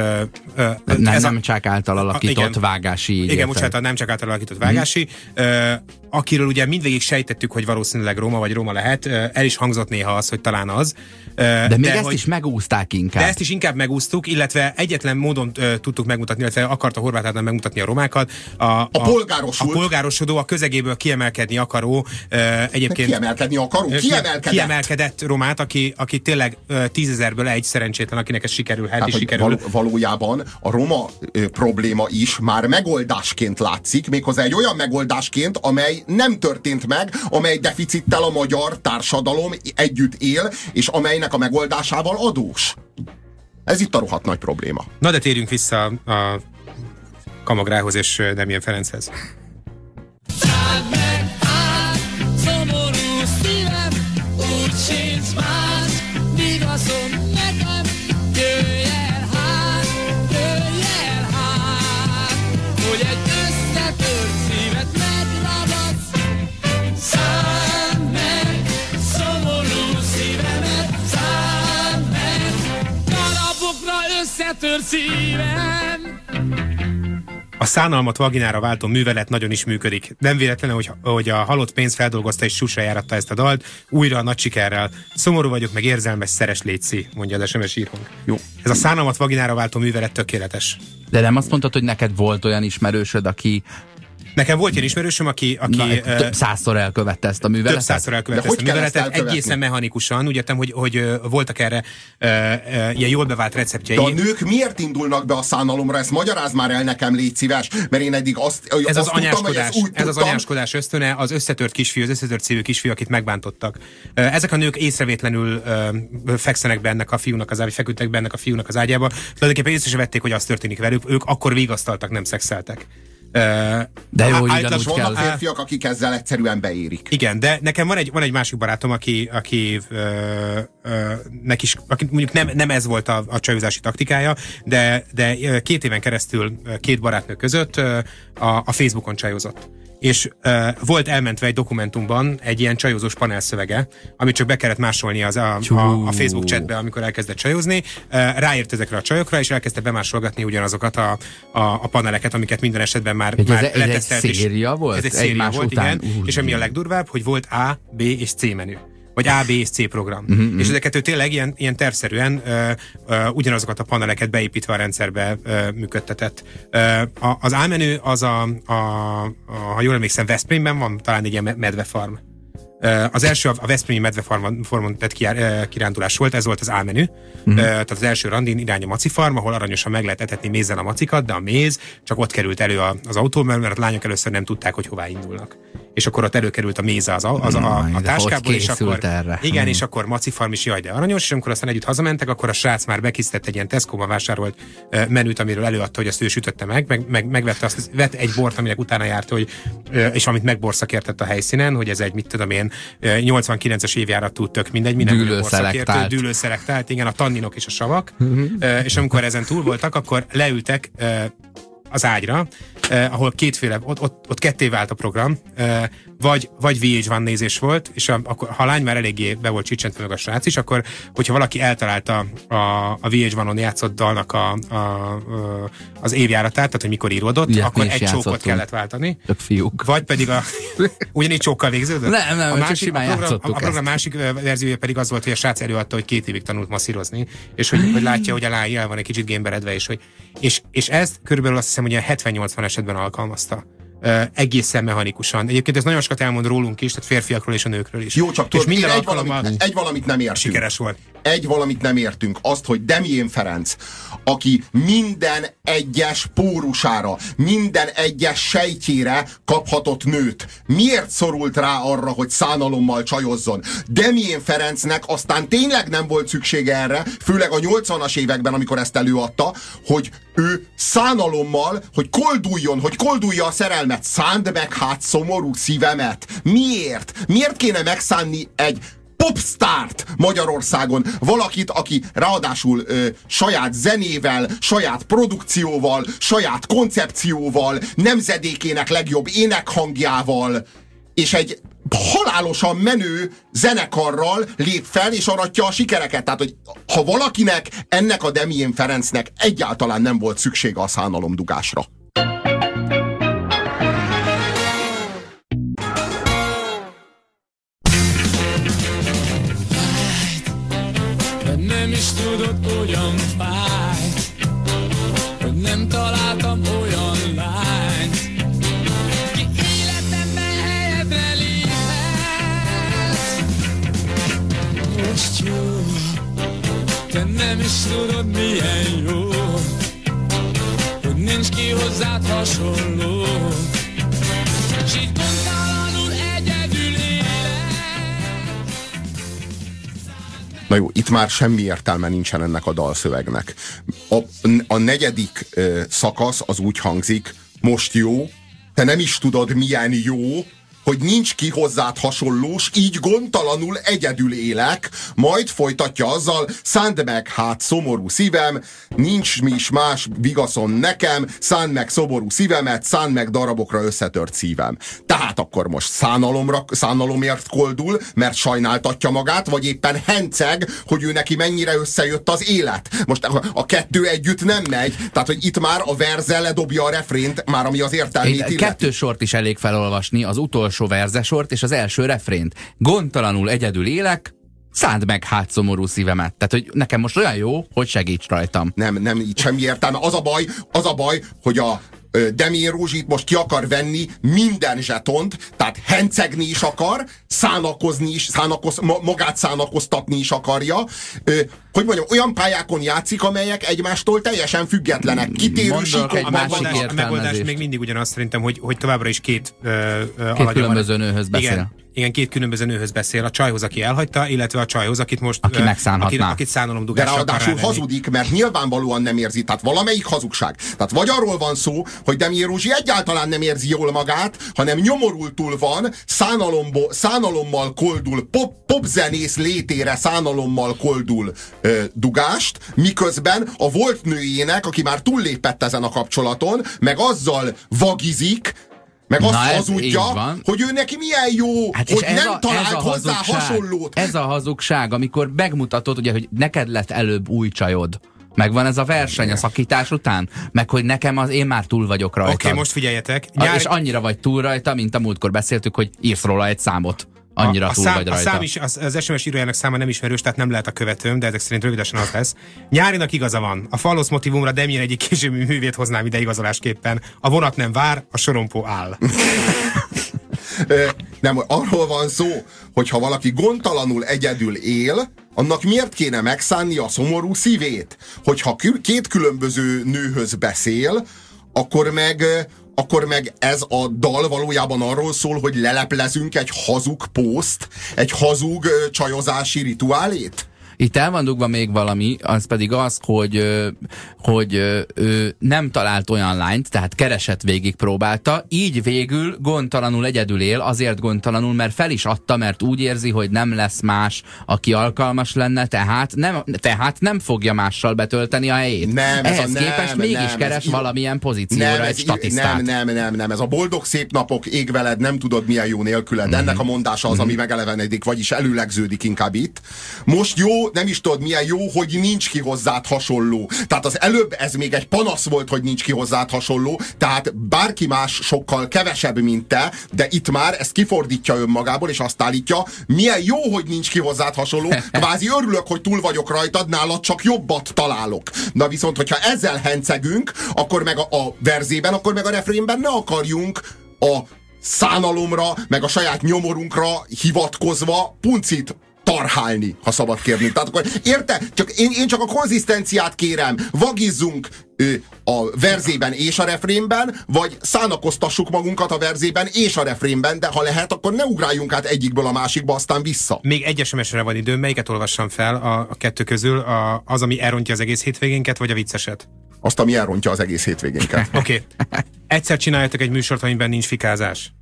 nem csak által alakított Vágási. Igen, bocsánat, nem csak által alakított Vágási, akiről ugye mindvégig sejtettük, hogy valószínűleg roma vagy roma lehet, el is hangzott néha néha az, hogy talán az. De még ezt is megúzták inkább. De ezt is inkább megúztuk, illetve egyetlen módon tudtuk megmutatni, illetve akarta Horváth Ádám megmutatni a romákat. A polgárosodó, a közegéből kiemelkedni akaró, egyébként kiemelkedett romát, aki tényleg 10 000-ből egy szerencsétlen, akinek ez sikerülhet, és sikerül. Valójában a roma probléma is már megoldásként látszik, méghozzá egy olyan megoldásként, amely nem történt meg, amely deficittel a magyar társadalom együtt él, és amelynek a megoldásával adós. Ez itt a rohadt nagy probléma. Na de térjünk vissza a Kamagrához és Demjén Ferenchez. Szádd meg át, szomorú szívem, úgy sincs más, vigaszom nekem, jöjj el hát, hogy egy összetört szívet megragadsz. Szádd meg, szomorú szívemet, szádd meg, darabokra összetört szívem. A szánalmat vaginára váltó művelet nagyon is működik. Nem véletlenül, hogy a halott pénz feldolgozta és susra járatta ezt a dalt, újra a nagy sikerrel. Szomorú vagyok, meg érzelmes, szeres létszi, mondja az SMS írhang. Jó. Ez a szánalmat vaginára váltó művelet tökéletes. De nem azt mondtad, hogy neked volt olyan ismerősöd, aki... Nekem volt ilyen ismerősöm, aki több százszor elkövette ezt a műveletet. Több százszor elkövette ezt a műveletet, egészen mechanikusan. Úgy értem, hogy voltak erre ilyen jól bevált receptjei. De a nők miért indulnak be a szánalomra? Ezt magyarázd már el nekem, légy szíves, mert én eddig ez az anyáskodás, ez az anyáskodás ösztöne, az összetört kisfiú, az összetört szívű kisfiú, akit megbántottak. Ezek a nők észrevétlenül fekszenek be ennek a fiúnak az ágyába, feküdtek be ennek a fiúnak az ágyába. Tulajdonképpen észre se vették, hogy az történik velük. Ők akkor vigasztaltak, nem szexeltek. De jó, hogy vannak férfiak, akik ezzel egyszerűen beérik. Igen, de nekem van egy másik barátom, aki mondjuk nem ez volt a csajozási taktikája, de 2 éven keresztül 2 barátnő között a Facebookon csajozott. És volt elmentve egy dokumentumban egy ilyen csajozós panelszövege, amit csak be kellett másolni a Facebook chatbe, amikor elkezdett csajozni. Ráért ezekre a csajokra, és elkezdte bemásolgatni ugyanazokat a paneleket, amiket minden esetben már letesztelt. Ez egy széria volt? Ez egy széria volt, igen. És ami a legdurvább, hogy volt A, B és C menü. Vagy A, B és C program. És ezeket ő tényleg ilyen tervszerűen ugyanazokat a paneleket beépítve a rendszerbe működtetett. Az A menü az ha jól emlékszem, Veszprémben van talán egy ilyen medvefarm. Az első a veszprémi medvefarmon tett kirándulás volt, ez volt az A menü. Tehát az első randin irány a macifarm, ahol aranyosan meg lehet etetni mézzel a macikat, de a méz csak ott került elő az autóban, mert a lányok először nem tudták, hogy hová indulnak. És akkor ott előkerült a méze a táskából, és akkor igen, és akkor macifarm is, jaj, de aranyos, és amikor aztán együtt hazamentek, akkor a srác már bekészített egy ilyen Tesco-ban vásárolt menüt, amiről előadta, hogy azt ő sütötte megvette azt, vett egy bort, aminek utána járt, hogy és amit megborszakértett a helyszínen, hogy ez egy, mit tudom én, 89-es évjáratú, tök mindegy, minden dűlőszelektált, igen, a tanninok és a savak, és amikor ezen túl voltak, akkor leültek az ágyra, ahol kétféle, ott ketté vált a program, vagy VH1 nézés volt, és akkor, ha a lány már eléggé be volt csicsentve, meg a srác is, akkor, hogyha valaki eltalálta a VH1-on játszott dalnak az évjáratát, tehát hogy mikor íródott, ugye, akkor egy csókot kellett váltani. Tök fiúk. Vagy pedig ugyanígy csókkal végződött? Nem, csak simán játszottuk a program másik verziója pedig az volt, hogy a srác előadta, hogy 2 évig tanult masszírozni, és hogy látja, hogy a lány el van egy kicsit gémberedve, és ezt körülbelül azt hiszem, hogy 70-80 esetben alkalmazta. Egészen mechanikusan. Egyébként ez nagyon sokat elmond rólunk is, tehát férfiakról és a nőkről is. Jó, csak tudod, minden egy valamit nem értünk. Sikeres volt. Egy valamit nem értünk, azt, hogy Demjén Ferenc, aki minden egyes pórusára, minden egyes sejtjére kaphatott nőt, miért szorult rá arra, hogy szánalommal csajozzon? Demjén Ferencnek aztán tényleg nem volt szüksége erre, főleg a 80-as években, amikor ezt előadta, hogy ő szánalommal, hogy koldulja a szerelmet. Szánd meg hát szomorú szívemet. Miért? Miért kéne megszánni egy popstárt Magyarországon, valakit, aki ráadásul saját zenével, saját produkcióval, saját koncepcióval, nemzedékének legjobb énekhangjával, és egy halálosan menő zenekarral lép fel, és aratja a sikereket. Tehát, hogy ha valakinek, ennek a Demjén Ferencnek egyáltalán nem volt szüksége a szánalomdugásra. tudod, ugyan fáj, hogy nem találtam olyan lányt, ki életemben helyedre léphet. Most jó, te nem is tudod, milyen jó, hogy nincs ki hozzád hasonló, s így gondtalanul egyedül élek. Na jó, itt már semmi értelme nincsen ennek a dalszövegnek. A negyedik szakasz az úgy hangzik: most jó, te nem is tudod, milyen jó, hogy nincs ki hozzád hasonlós, így gondtalanul egyedül élek, majd folytatja azzal: szánd meg hát szomorú szívem, nincs is más vigaszon nekem, szánd meg szomorú szívemet, szánd meg darabokra összetört szívem. Tehát akkor most szánalomért koldul, mert sajnáltatja magát, vagy éppen henceg, hogy ő neki mennyire összejött az élet. Most a kettő együtt nem megy, tehát hogy itt már a verze ledobja a refrént, már ami az értelmét illeti. 2 sort is elég felolvasni, az utolsó verzesort és az első refrént. Gondtalanul egyedül élek, szánd meg hát szomorú szívemet. Tehát, hogy nekem most olyan jó, hogy segíts rajtam. Nem, így semmi értelme. Az a baj, hogy a Demér Rózsit most ki akar venni minden zsetont, tehát hencegni is akar, szánakozni is, magát szánakoztatni is akarja. Hogy mondjam, olyan pályákon játszik, amelyek egymástól teljesen függetlenek. Kitérő síkok. A megoldás még mindig ugyanaz szerintem, hogy továbbra is két különböző nőhöz beszél. Igen, 2 különböző nőhöz beszél. A csajhoz, aki elhagyta, illetve a csajhoz, akit most... Aki megszánhatná. Akit szánalomdugásra akar ráadásul hazudik, mert nyilvánvalóan nem érzi. Tehát valamelyik hazugság. Tehát vagy arról van szó, hogy Demér Rózsi egyáltalán nem érzi jól magát, hanem nyomorultul van, szánalommal koldul, popzenész létére szánalommal koldul dugást, miközben a volt nőjének, aki már túllépett ezen a kapcsolaton, meg azzal vagizik, meg azt hazudja, hogy ő neki milyen jó, hát hogy nem talált hozzá hasonlót. Ez a hazugság, amikor megmutatod, ugye, hogy neked lett előbb új csajod. Megvan ez a verseny a szakítás után, meg hogy nekem én már túl vagyok rajta. Oké, most figyeljetek. És annyira vagy túl rajta, mint a múltkor beszéltük, hogy írsz róla egy számot. Annyira túl vagy rajta. A szám is, az SMS írójának száma nem ismerős, tehát nem lehet a követőm, de ezek szerint rövidesen az lesz. Nyárinak igaza van. A Fallosz motivumra Demjén egyik későbbi művét hoznám ide igazolásképpen. A vonat nem vár, a sorompó áll. Nem, arról van szó, hogy ha valaki gondtalanul egyedül él, annak miért kéne megszánni a szomorú szívét? Hogyha 2 különböző nőhöz beszél, akkor meg ez a dal valójában arról szól, hogy leleplezünk egy hazug pószt, egy hazug csajozási rituálét? Itt el van dugva még valami, az pedig az, hogy ő nem talált olyan lányt, tehát keresett, végig próbálta, így végül gondtalanul egyedül él, azért gondtalanul, mert fel is adta, mert úgy érzi, hogy nem lesz más, aki alkalmas lenne, tehát nem fogja mással betölteni a helyét. Ehhez képest mégis keres valamilyen pozícióra egy statisztát. Nem, ez a boldog szép napok, ég veled, nem tudod milyen jó nélküled. Ennek a mondása az, ami megelevenedik, vagyis előlegződik inkább itt. Most jó, nem is tudod milyen jó, hogy nincs ki hozzád hasonló. Tehát az előbb ez még egy panasz volt, hogy nincs ki hozzád hasonló, tehát bárki más sokkal kevesebb, mint te, de itt már ezt kifordítja önmagából, és azt állítja, milyen jó, hogy nincs ki hozzád hasonló, kvázi örülök, hogy túl vagyok rajtad, nálad csak jobbat találok. Na viszont, hogyha ezzel hencegünk, akkor meg a verzében, akkor meg a refrénben ne akarjunk a szánalomra, meg a saját nyomorunkra hivatkozva puncit tarhálni, ha szabad kérni. Tehát akkor én csak a konzisztenciát kérem, vagizzunk a verzében és a refrénben, vagy szánakoztassuk magunkat a verzében és a refrénben, de ha lehet, akkor ne ugráljunk át egyikből a másikba, aztán vissza. Még egy SMS-re van időm, melyiket olvassam fel a 2 közül? Az, ami elrontja az egész hétvégénket, vagy a vicceset? Azt, ami elrontja az egész hétvégénket. Oké. Egyszer csináljatok egy műsort, amiben nincs fikázás.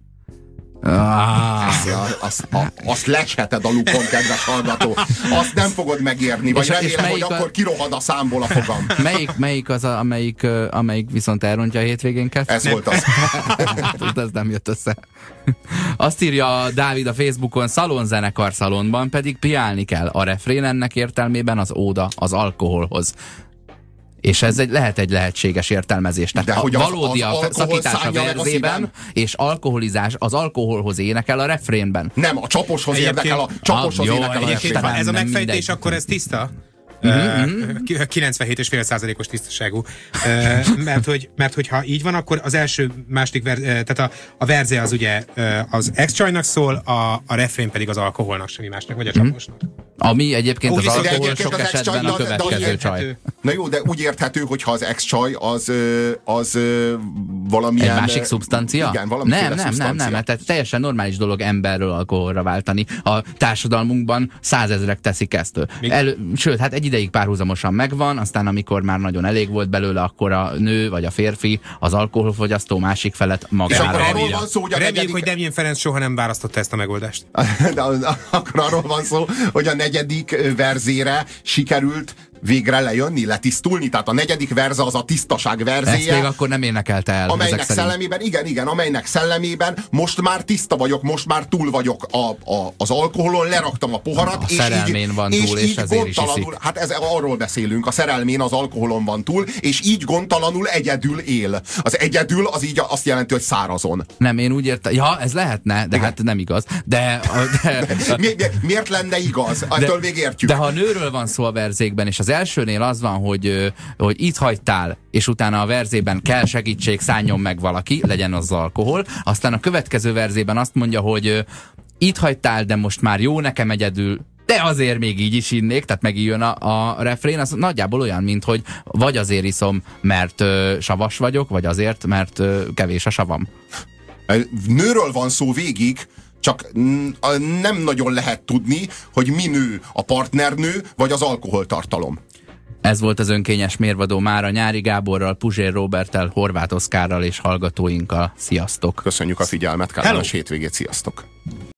Azt lesheted a lukon, kedves hallgató. Azt nem fogod megérni, vagy remélem, hogy akkor kirohad a számból a fogam. Melyik az, amelyik viszont elrontja a hétvégénket? Ez volt az. Ez nem jött össze. Azt írja Dávid a Facebookon, szalonzenekar szalonban pedig piálni kell. A refrén ennek értelmében az óda az alkoholhoz. És ez lehet egy lehetséges értelmezés. Tehát a valódi a szakítás a verzében, és alkoholizás az alkoholhoz énekel a refrénben. Nem, a csaposhoz énekel a refrénben. Ez a megfejtés, akkor ez tiszta? 97,5%-os tisztaságú. Mert hogyha így van, akkor az első, második tehát a verze az ugye az ex-csajnak szól, a refrén pedig az alkoholnak, semmi másnak, vagy a csaposnak. Ami egyébként az alkohol sok az esetben a következő csaj. Na jó, de úgy érthető, hogyha az ex-csaj az valamilyen... Egy másik szubstancia? Igen, valamiféle szubstancia. Nem, tehát teljesen normális dolog emberről alkoholra váltani. A társadalmunkban 100 000-ek teszik ezt. Sőt, hát egy ideig párhuzamosan megvan, aztán amikor már nagyon elég volt belőle, akkor a nő vagy a férfi az alkoholfogyasztó másik felet magára. Reméljük, hogy Demjén Ferenc soha nem választotta ezt a megoldást. De akkor arról van szó, hogy a negyedik verzére sikerült végre lejönni, letisztulni, tehát a negyedik verze az a tisztaság verzéje. Ezt még akkor nem énekelte el. Amelynek szellemében, igen, amelynek szellemében most már tiszta vagyok, most már túl vagyok az alkoholon, leraktam a poharat, a szerelmén van túl, és ezért is iszik. Hát arról beszélünk, a szerelmén az alkoholon van túl, és így gondtalanul egyedül él. Az egyedül az így azt jelenti, hogy szárazon. Nem, én úgy értem, ja, ez lehetne, de hát nem igaz. Miért lenne igaz? Ettől még értjük. De ha a nőről van szó a verzékben, és az elsőnél az van, hogy itt hagytál, és utána a verzében kell segítség, szálljon meg valaki, legyen az alkohol, aztán a következő verzében azt mondja, hogy itt hagytál, de most már jó nekem egyedül, de azért még így is innék, tehát megijön a refrén, az nagyjából olyan, mint hogy vagy azért iszom, mert savas vagyok, vagy azért, mert kevés a savam. Nőről van szó végig, csak nem nagyon lehet tudni, hogy mi nő, a partnernő, vagy az alkoholtartalom. Ez volt az önkényes mérvadó mára Nyári Gáborral, Puzsér Róberttel, Horváth Oszkárral és hallgatóinkkal. Sziasztok! Köszönjük a figyelmet, kellemes hétvégét, sziasztok!